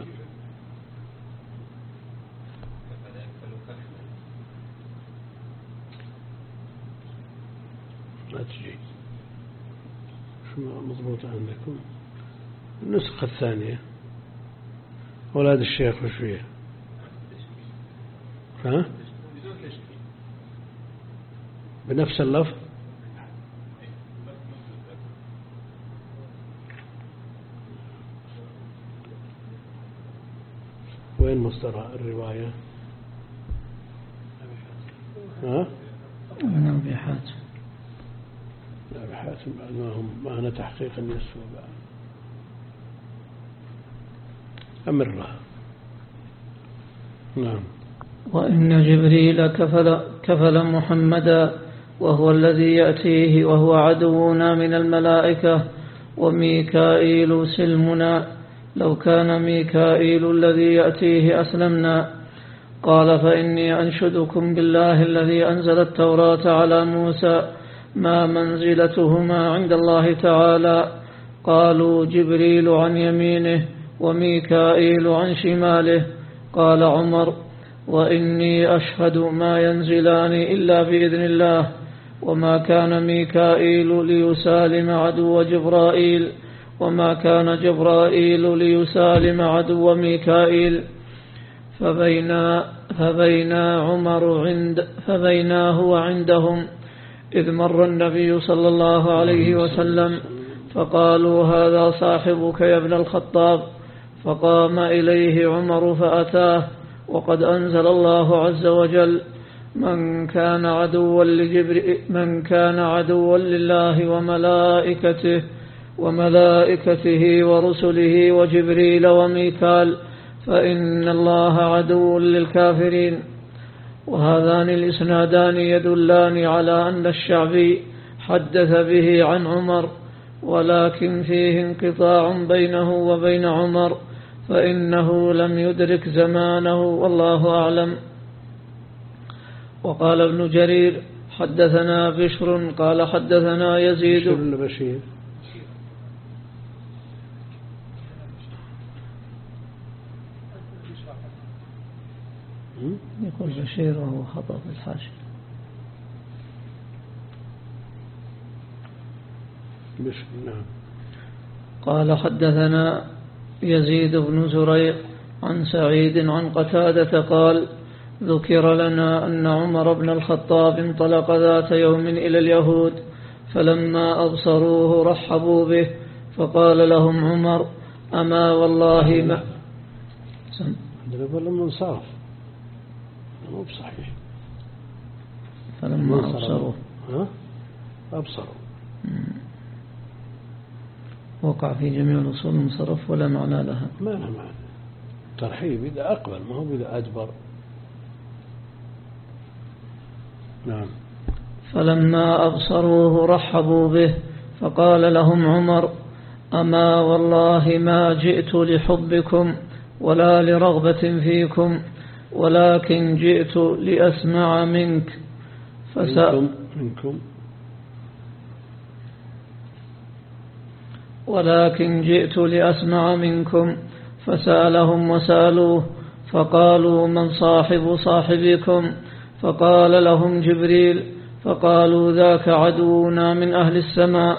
ما تجي. شو مضبوط عندكم؟ النسخة الثانية أولاد الشيخ وش فيه؟ ها؟ بنفس اللفظ؟ وين مصدر الرواية؟ ها؟ من أبي حاتم. أبي حاتم ما هم ما أنا تحقيقا يسوى بعد. أمرها. نعم. وإن جبريل كفل, كفل محمدا وهو الذي يأتيه وهو عدونا من الملائكة، وميكائيل سلمنا، لو كان ميكائيل الذي يأتيه أسلمنا. قال فإني أنشدكم بالله الذي أنزل التوراة على موسى ما منزلتهما عند الله تعالى؟ قالوا جبريل عن يمينه وميكائيل عن شماله. قال عمر: وإني أشهد ما ينزلان إلا بإذن الله، وما كان ميكائيل ليسالم عدو جبرائيل، وما كان جبرائيل ليسالم عدو ميكائيل. فبينا, فبينا عمر عند فبينا هو عندهم إذ مر النبي صلى الله عليه وسلم فقالوا: هذا صاحبك يا ابن الخطاب. فقام إليه عمر فأتاه وقد أنزل الله عز وجل: من كان عدوا لجبريل من كان عدوا لله وملائكته وملائكته ورسله وجبريل وميكال فإن الله عدو للكافرين. وهذان الإسنادان يدلان على أن الشعبي حدث به عن عمر، ولكن فيه انقطاع بينه وبين عمر، فإنه لم يدرك زمانه والله أعلم. وقال ابن جرير: حدثنا بشر قال حدثنا يزيد بشر بشير يقول بشير وهو خطأ في الحاشية. بشر نعم. قال حدثنا يزيد بن زريع عن سعيد عن قتادة قال: ذكر لنا أن عمر بن الخطاب انطلق ذات يوم إلى اليهود، فلما أبصروه رحبوا به، فقال لهم عمر: أما والله ما فلما انصرف مو بصحيح. فلما أبصروه ها أبصروا وقع في جميع الأصول انصرف ولا معنى لها. ما لها معنى. ترحيب إذا أقبل ما هو إذا أدبر. نعم. فلما أبصروه رحبوا به، فقال لهم عمر: أما والله ما جئت لحبكم ولا لرغبة فيكم، ولكن جئت لأسمع منك. فسأل منكم ولكن جئت لأسمع منكم. فسألهم وسألوه، فقالوا: من صاحب صاحبكم؟ فقال لهم جبريل. فقالوا: ذاك عدونا من أهل السماء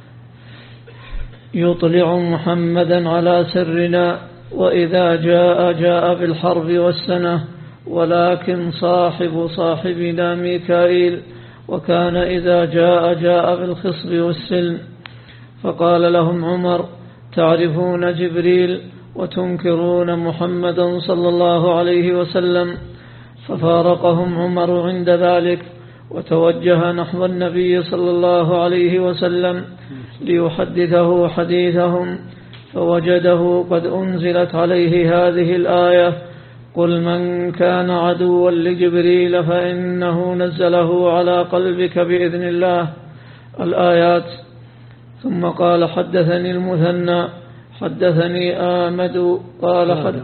يطلع محمدا على سرنا، وإذا جاء جاء بالحرب والسنة، ولكن صاحب صاحبنا ميكائيل، وكان إذا جاء جاء بالخصب والسلم. فقال لهم عمر: تعرفون جبريل وتنكرون محمدا صلى الله عليه وسلم. ففارقهم عمر عند ذلك وتوجه نحو النبي صلى الله عليه وسلم ليحدثه حديثهم، فوجده قد أنزلت عليه هذه الآية: قل من كان عدوا لجبريل فإنه نزله على قلبك بإذن الله، الآيات. ثم قال: حدثني المثنى حدثني آمد قال حد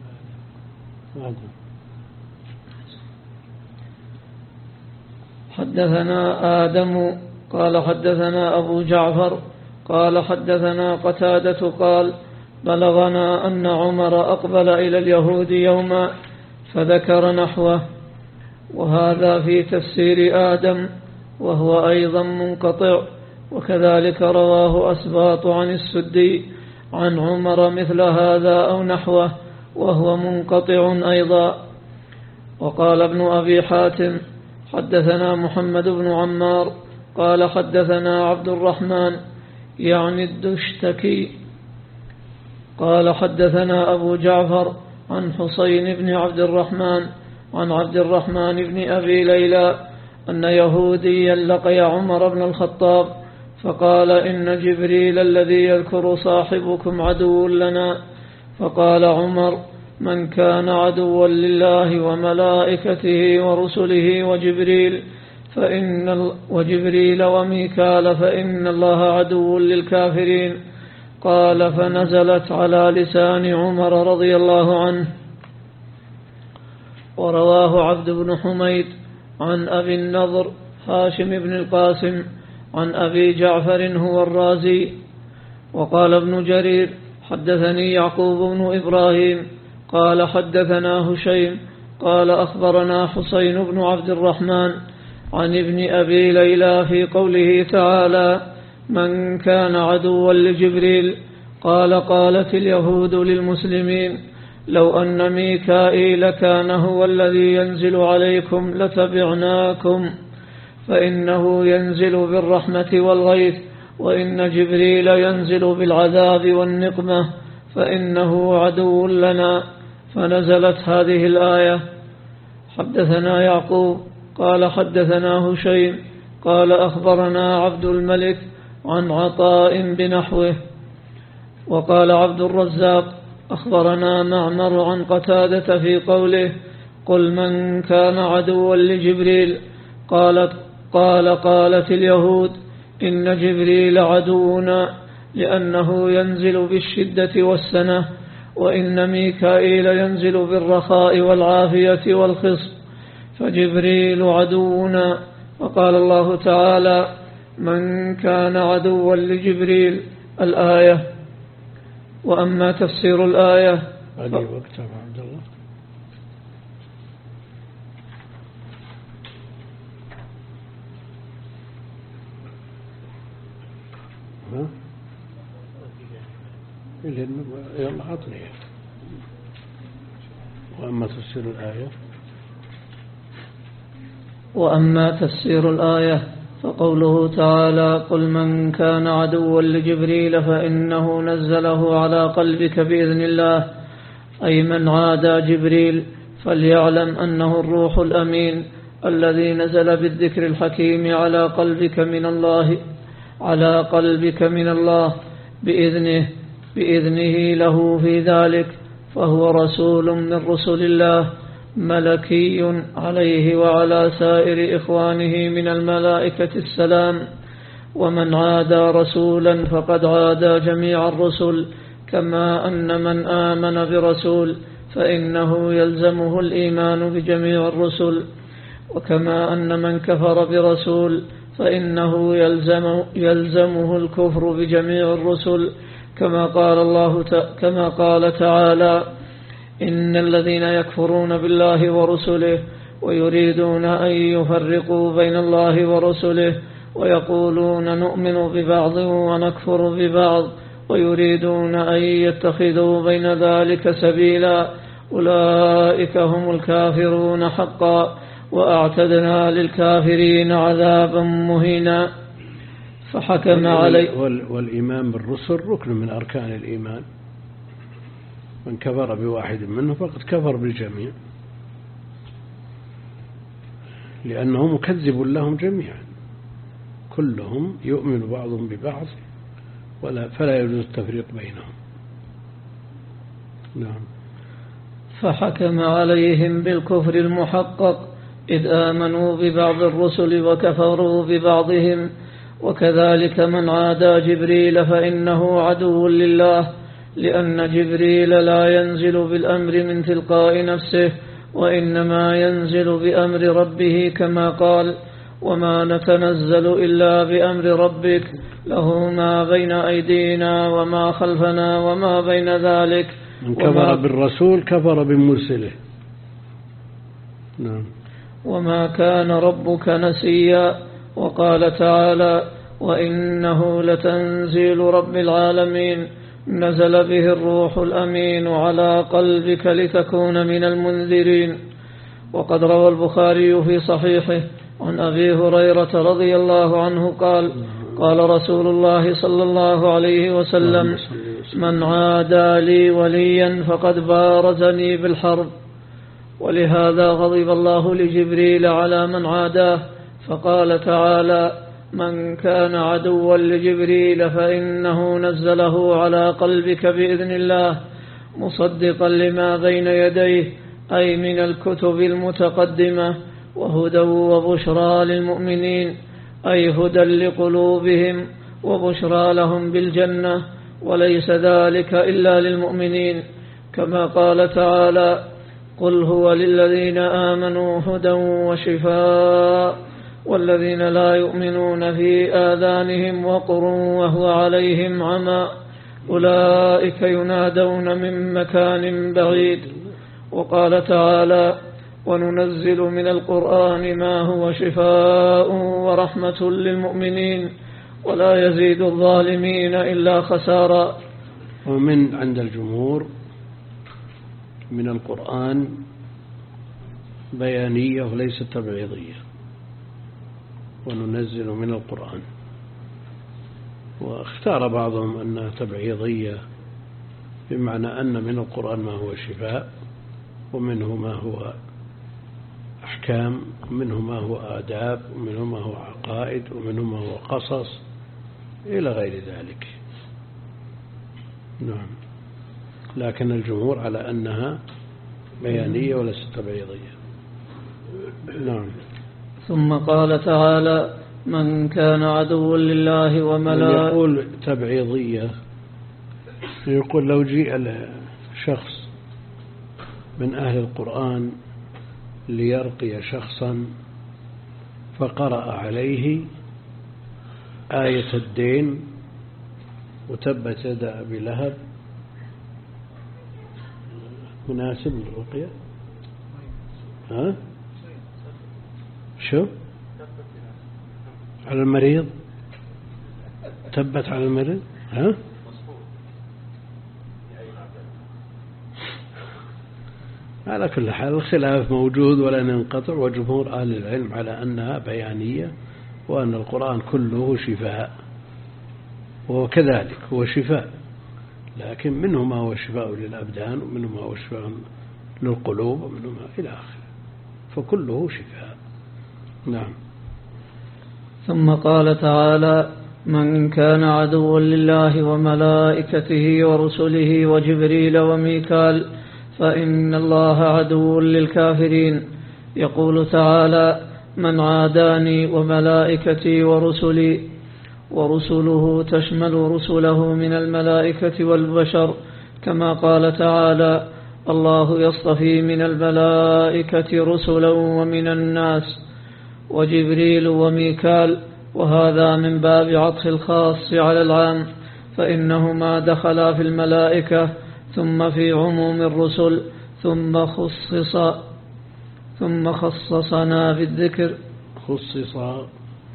حدثنا آدم قال حدثنا أبو جعفر قال حدثنا قتادة قال: بلغنا أن عمر أقبل إلى اليهود يوما فذكر نحوه. وهذا في تفسير آدم، وهو أيضا منقطع. وكذلك رواه أسباط عن السدي عن عمر مثل هذا أو نحوه، وهو منقطع أيضا. وقال ابن أبي حاتم: حدثنا محمد بن عمار قال حدثنا عبد الرحمن يعني الدشتكي قال حدثنا أبو جعفر عن حسين بن عبد الرحمن عن عبد الرحمن بن أبي ليلى أن يهوديا لقي عمر بن الخطاب فقال: إن جبريل الذي يذكر صاحبكم عدو لنا. فقال عمر: من كان عدوا لله وملائكته ورسله وجبريل فإن وجبريل وميكال فإن الله عدو للكافرين. قال: فنزلت على لسان عمر رضي الله عنه. ورواه عبد بن حميد عن أبي النضر هاشم بن القاسم عن أبي جعفر هو الرازي. وقال ابن جرير حدثني يعقوب بن إبراهيم قال حدثنا هشيم قال أخبرنا حسين بن عبد الرحمن عن ابن أبي ليلى في قوله تعالى من كان عدوا لجبريل قال قالت اليهود للمسلمين لو أن ميكائيل كان هو الذي ينزل عليكم لتبعناكم فإنه ينزل بالرحمة والغيث وإن جبريل ينزل بالعذاب والنقمة فإنه عدو لنا. فنزلت هذه الآية. حدثنا يعقوب قال حدثنا هشيم قال أخبرنا عبد الملك عن عطاء بنحوه. وقال عبد الرزاق أخبرنا معمر عن قتادة في قوله قل من كان عدوا لجبريل قالت قال قالت اليهود إن جبريل عدونا لأنه ينزل بالشدة والسنة وإن ميكائيل ينزل بالرخاء والعافية والخصب فجبريل عدونا. وقال الله تعالى من كان عدوا لجبريل الآية. وأما تفسير الآية علي وقت عبد الله. ها؟ يلا عطني. وأما تفسير الآية وأما تفسير الآية فقوله تعالى قل من كان عدوا لجبريل فإنه نزله على قلبك بإذن الله أي من عادى جبريل فليعلم أنه الروح الأمين الذي نزل بالذكر الحكيم على قلبك من الله على قلبك من الله بإذنه بإذنه له في ذلك فهو رسول من رسل الله ملكي عليه وعلى سائر إخوانه من الملائكة السلام. ومن عادى رسولا فقد عادى جميع الرسل كما أن من آمن برسول فإنه يلزمه الإيمان بجميع الرسل وكما أن من كفر برسول فإنه يلزم يلزمه الكفر بجميع الرسل كما قال الله كما قال تعالى إن الذين يكفرون بالله ورسله ويريدون أن يفرقوا بين الله ورسله ويقولون نؤمن ببعض ونكفر ببعض ويريدون أن يتخذوا بين ذلك سبيلا أولئك هم الكافرون حقا وأعتدنا للكافرين عذابا مهينا. فحكم عليه. والإيمان بالرسل ركن من أركان الإيمان من كفر بواحد منه فقد كفر بالجميع لأنه مكذب لهم جميعا كلهم يؤمن بعضهم ببعض ولا فلا يجوز التفريق بينهم. نعم. فحكم عليهم بالكفر المحقق إذ آمنوا ببعض الرسل وكفروا ببعضهم وكذلك من عادى جبريل فإنه عدو لله لأن جبريل لا ينزل بالأمر من تلقاء نفسه وإنما ينزل بأمر ربه كما قال وما نتنزل إلا بأمر ربك له ما بين أيدينا وما خلفنا وما بين ذلك. من كفر بالرسول كفر بمرسله. نعم. وما كان ربك نسيا. وقال تعالى وإنه لتنزيل رب العالمين نزل به الروح الأمين على قلبك لتكون من المنذرين. وقد روى البخاري في صحيحه عن أبي هريرة رضي الله عنه قال قال رسول الله صلى الله عليه وسلم من عادى لي وليا فقد بارزني بالحرب. ولهذا غضب الله لجبريل على من عاداه فقال تعالى من كان عدوا لجبريل فإنه نزله على قلبك بإذن الله مصدقا لما بين يديه أي من الكتب المتقدمة وهدى وبشرى للمؤمنين أي هدى لقلوبهم وبشرى لهم بالجنة وليس ذلك إلا للمؤمنين كما قال تعالى قل هو للذين آمنوا هدى وشفاء والذين لا يؤمنون في آذانهم وقر وهو عليهم عمى أولئك ينادون من مكان بعيد. وقال تعالى وننزل من القرآن ما هو شفاء ورحمة للمؤمنين ولا يزيد الظالمين إلا خسارا. ومن عند الجمهور من القرآن بيانية وليست تبعيضية، وننزل من القرآن، واختار بعضهم أنها تبعيضية بمعنى أن من القرآن ما هو شفاء ومنه ما هو أحكام ومنه ما هو آداب ومنه ما هو عقائد ومنه ما هو قصص إلى غير ذلك. نعم، لكن الجمهور على أنها بيانية وليست تبعيضية. نعم. ثم قال تعالى من كان عدوا لله وملائكته. يقول تبعيضية، يقول لو جيء شخص من أهل القرآن ليرقي شخصا فقرأ عليه آية الدين وتبت يد أبي لهب، مناسب للرقية؟ ها؟ شو؟ على المريض؟ تبت على المريض؟ ها؟ على كل حال الخلاف موجود ولن ينقطع، وجمهور أهل العلم على أنها بيانية وأن القرآن كله شفاء، وكذلك هو شفاء، لكن منه ما هو شفاء للأبدان ومنه ما هو شفاء للقلوب ومنه ما إلى آخره، فكله شفاء. نعم. ثم قال تعالى من كان عدوا لله وملائكته ورسله وجبريل وميكال فإن الله عدو للكافرين. يقول تعالى من عاداني وملائكتي ورسلي، ورسله تشمل رسله من الملائكة والبشر، كما قال تعالى الله يصطفي من الملائكة رسلا ومن الناس، وجبريل وميكال، وهذا من باب عطف الخاص على العام، فإنهما دخلا في الملائكة ثم في عموم الرسل ثم خصص ثم خصصنا بالذكر خصصا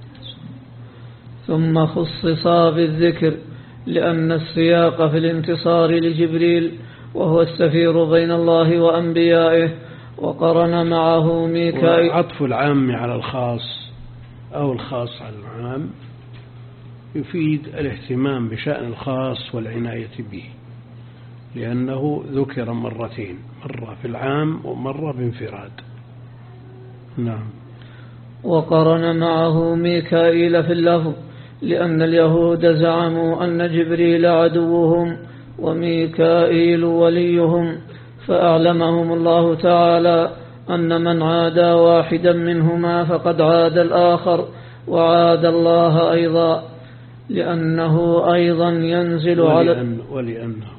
ثم خصصا بالذكر لأن السياق في الانتصار لجبريل وهو السفير بين الله وأنبيائه، وقرن معه ميكائيل. عطف العام على الخاص أو الخاص على العام يفيد الاهتمام بشأن الخاص والعناية به، لأنه ذكر مرتين، مرة في العام ومرة بانفراد. نعم. وقرن معه ميكائيل في اللفظ لأن اليهود زعموا أن جبريل عدوهم وميكائيل وليهم، فأعلمهم الله تعالى أن من عادى واحدا منهما فقد عاد الآخر وعاد الله أيضا، لأنه أيضا ينزل على ولأنه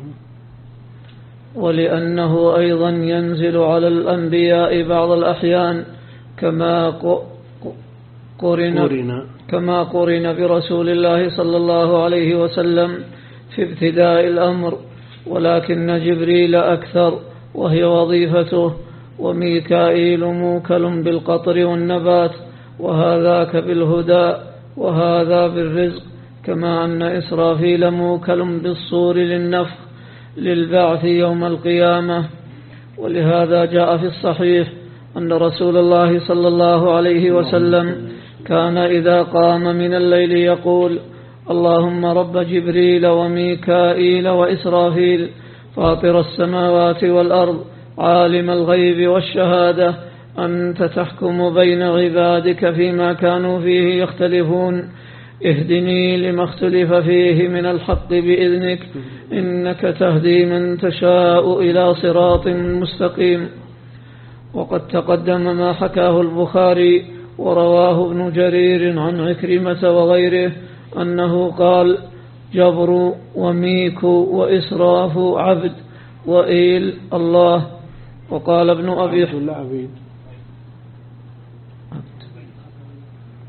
ولأنه أيضا ينزل على الأنبياء بعض الأحيان كما قرن كما قرن برسول الله صلى الله عليه وسلم في ابتداء الأمر، ولكن جبريل أكثر وهي وظيفته، وميكائيل موكل بالقطر والنبات، وهذاك بالهدى وهذا بالرزق، كما أن إسرافيل موكل بالصور للنفخ للبعث يوم القيامة. ولهذا جاء في الصحيح أن رسول الله صلى الله عليه وسلم كان إذا قام من الليل يقول اللهم رب جبريل وميكائيل وإسرافيل فاطر السماوات والأرض عالم الغيب والشهادة أنت تحكم بين عبادك فيما كانوا فيه يختلفون اهدني لما اختلف فيه من الحق بإذنك إنك تهدي من تشاء إلى صراط مستقيم. وقد تقدم ما حكاه البخاري ورواه ابن جرير عن عكرمة وغيره أنه قال جبر وميك وإسراف عبد وإيل الله. وقال ابن أبي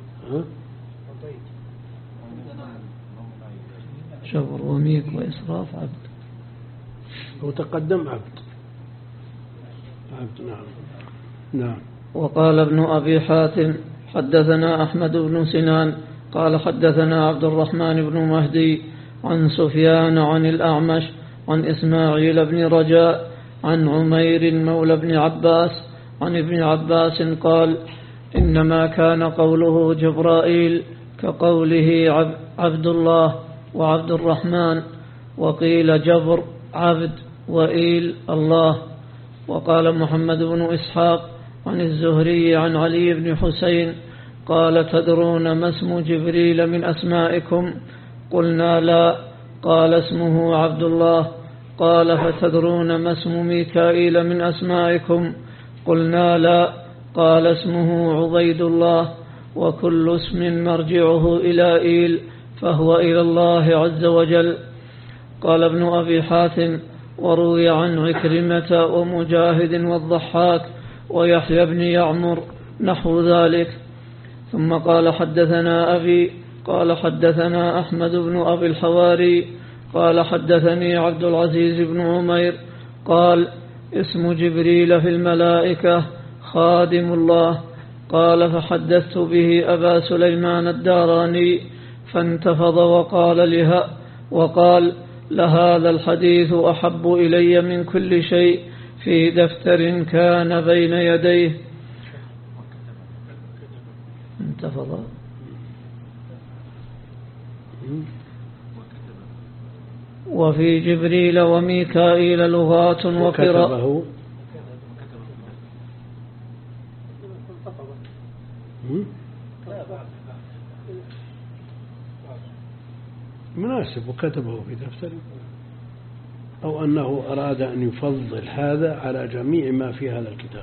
جبر وميك وإسراف عبد. وتقدم عبد عبد نعم نعم. وقال ابن أبي حاتم حدثنا أحمد بن سنان قال حدثنا عبد الرحمن بن مهدي عن سفيان عن الأعمش عن إسماعيل بن رجاء عن عمير مولى بن عباس عن ابن عباس قال إنما كان قوله جبرائيل كقوله عبد الله وعبد الرحمن، وقيل جبر عبد وإيل الله. وقال محمد بن إسحاق عن الزهري عن علي بن حسين قال تدرون ما اسم جبريل من أسمائكم؟ قلنا لا. قال اسمه عبد الله. قال فتدرون ما اسم ميكائيل من أسمائكم؟ قلنا لا. قال اسمه عبيد الله. وكل اسم مرجعه إلى إيل فهو إلى الله عز وجل. قال ابن أبي حاتم وروي عن عكرمة ومجاهد والضحاك ويحيى بن يعمر نحو ذلك. ثم قال حدثنا أبي قال حدثنا أحمد بن أبي الحواري قال حدثني عبد العزيز بن عمير قال اسم جبريل في الملائكة خادم الله. قال فحدثت به أبا سليمان الداراني فانتفض وقال لها وقال لهذا الحديث أحب إلي من كل شيء في دفتر كان بين يديه. انتفض. وفي جبريل وميكائيل لغات وقراءات. مناسب وكتبه في دفتر، أو أنه أراد أن يفضل هذا على جميع ما في هذا الكتاب،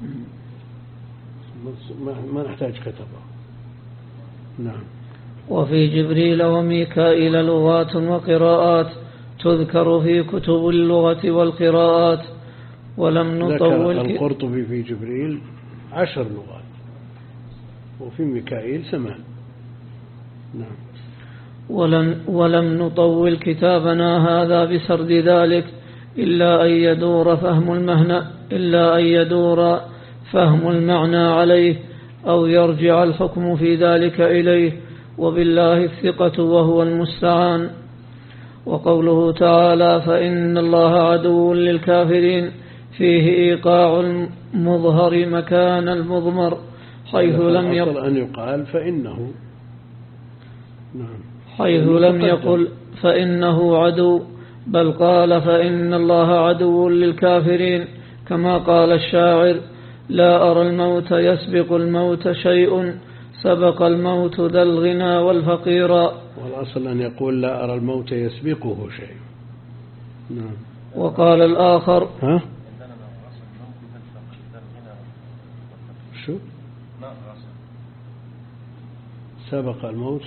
ما نحتاج كتبه. نعم. وفي جبريل وميكائيل لغات وقراءات تذكر في كتب اللغة والقراءات ولم نطول. ذكر القرطبي في جبريل عشر لغات وفي ميكائيل ثمان. نعم. ولم, ولم نطول كتابنا هذا بسرد ذلك إلا أن يدور فهم المهنى إلا أن يدور فهم المعنى عليه أو يرجع الحكم في ذلك إليه، وبالله الثقة وهو المستعان. وقوله تعالى فإن الله عدو للكافرين فيه إيقاع المظهر مكان المضمر حيث لم يقل أن يقال فإنه. نعم. حيث لم يقل فإنه عدو، بل قال فإن الله عدو للكافرين، كما قال الشاعر لا أرى الموت يسبق الموت شيء سبق الموت ذا الغنى والفقير. والأصل أن يقول لا أرى الموت يسبقه شيء. نعم. وقال الآخر ها؟ شو؟ سبق الموت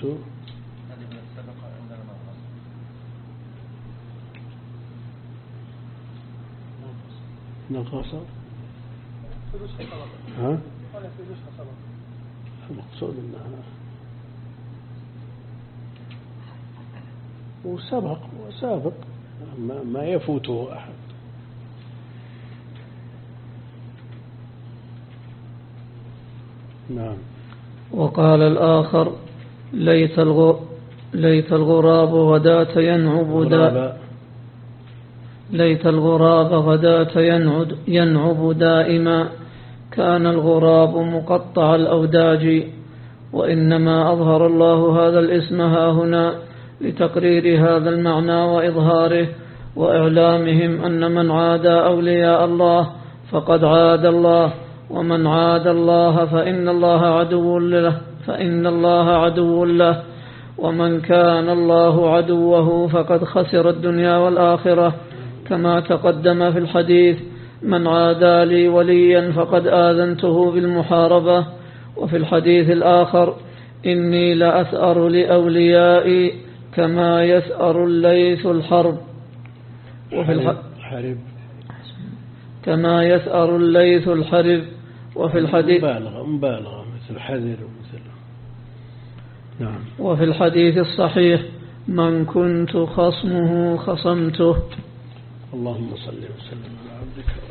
نقص. ها؟ المقصود أنها وسبق وسابق ما يفوته أحد. نعم. وقال الآخر ليت الغراب ليت الغراب غداة ينعب دا ليت الغراب غداة ينعد ينعب دائما كان الغراب مقطع الأوداج. وإنما أظهر الله هذا الاسم ها هنا لتقرير هذا المعنى وإظهاره وإعلامهم أن من عادى أولياء الله فقد عاد الله، ومن عاد الله فإن الله عدو له فإن الله عدو له ومن كان الله عدوه فقد خسر الدنيا والآخرة، كما تقدم في الحديث من عادى لي وليا فقد آذنته بالمحاربة. وفي الحديث الآخر إني لأثأر لأوليائي كما يثأر الليث الحرب وفي الحرب كما يثأر الليث الحرب. وفي الحديث مبالغة مبالغة مثل حذر ومثل. نعم. وفي الحديث الصحيح من كنت خصمه خصمته. اللهم صل وسلم على عبدك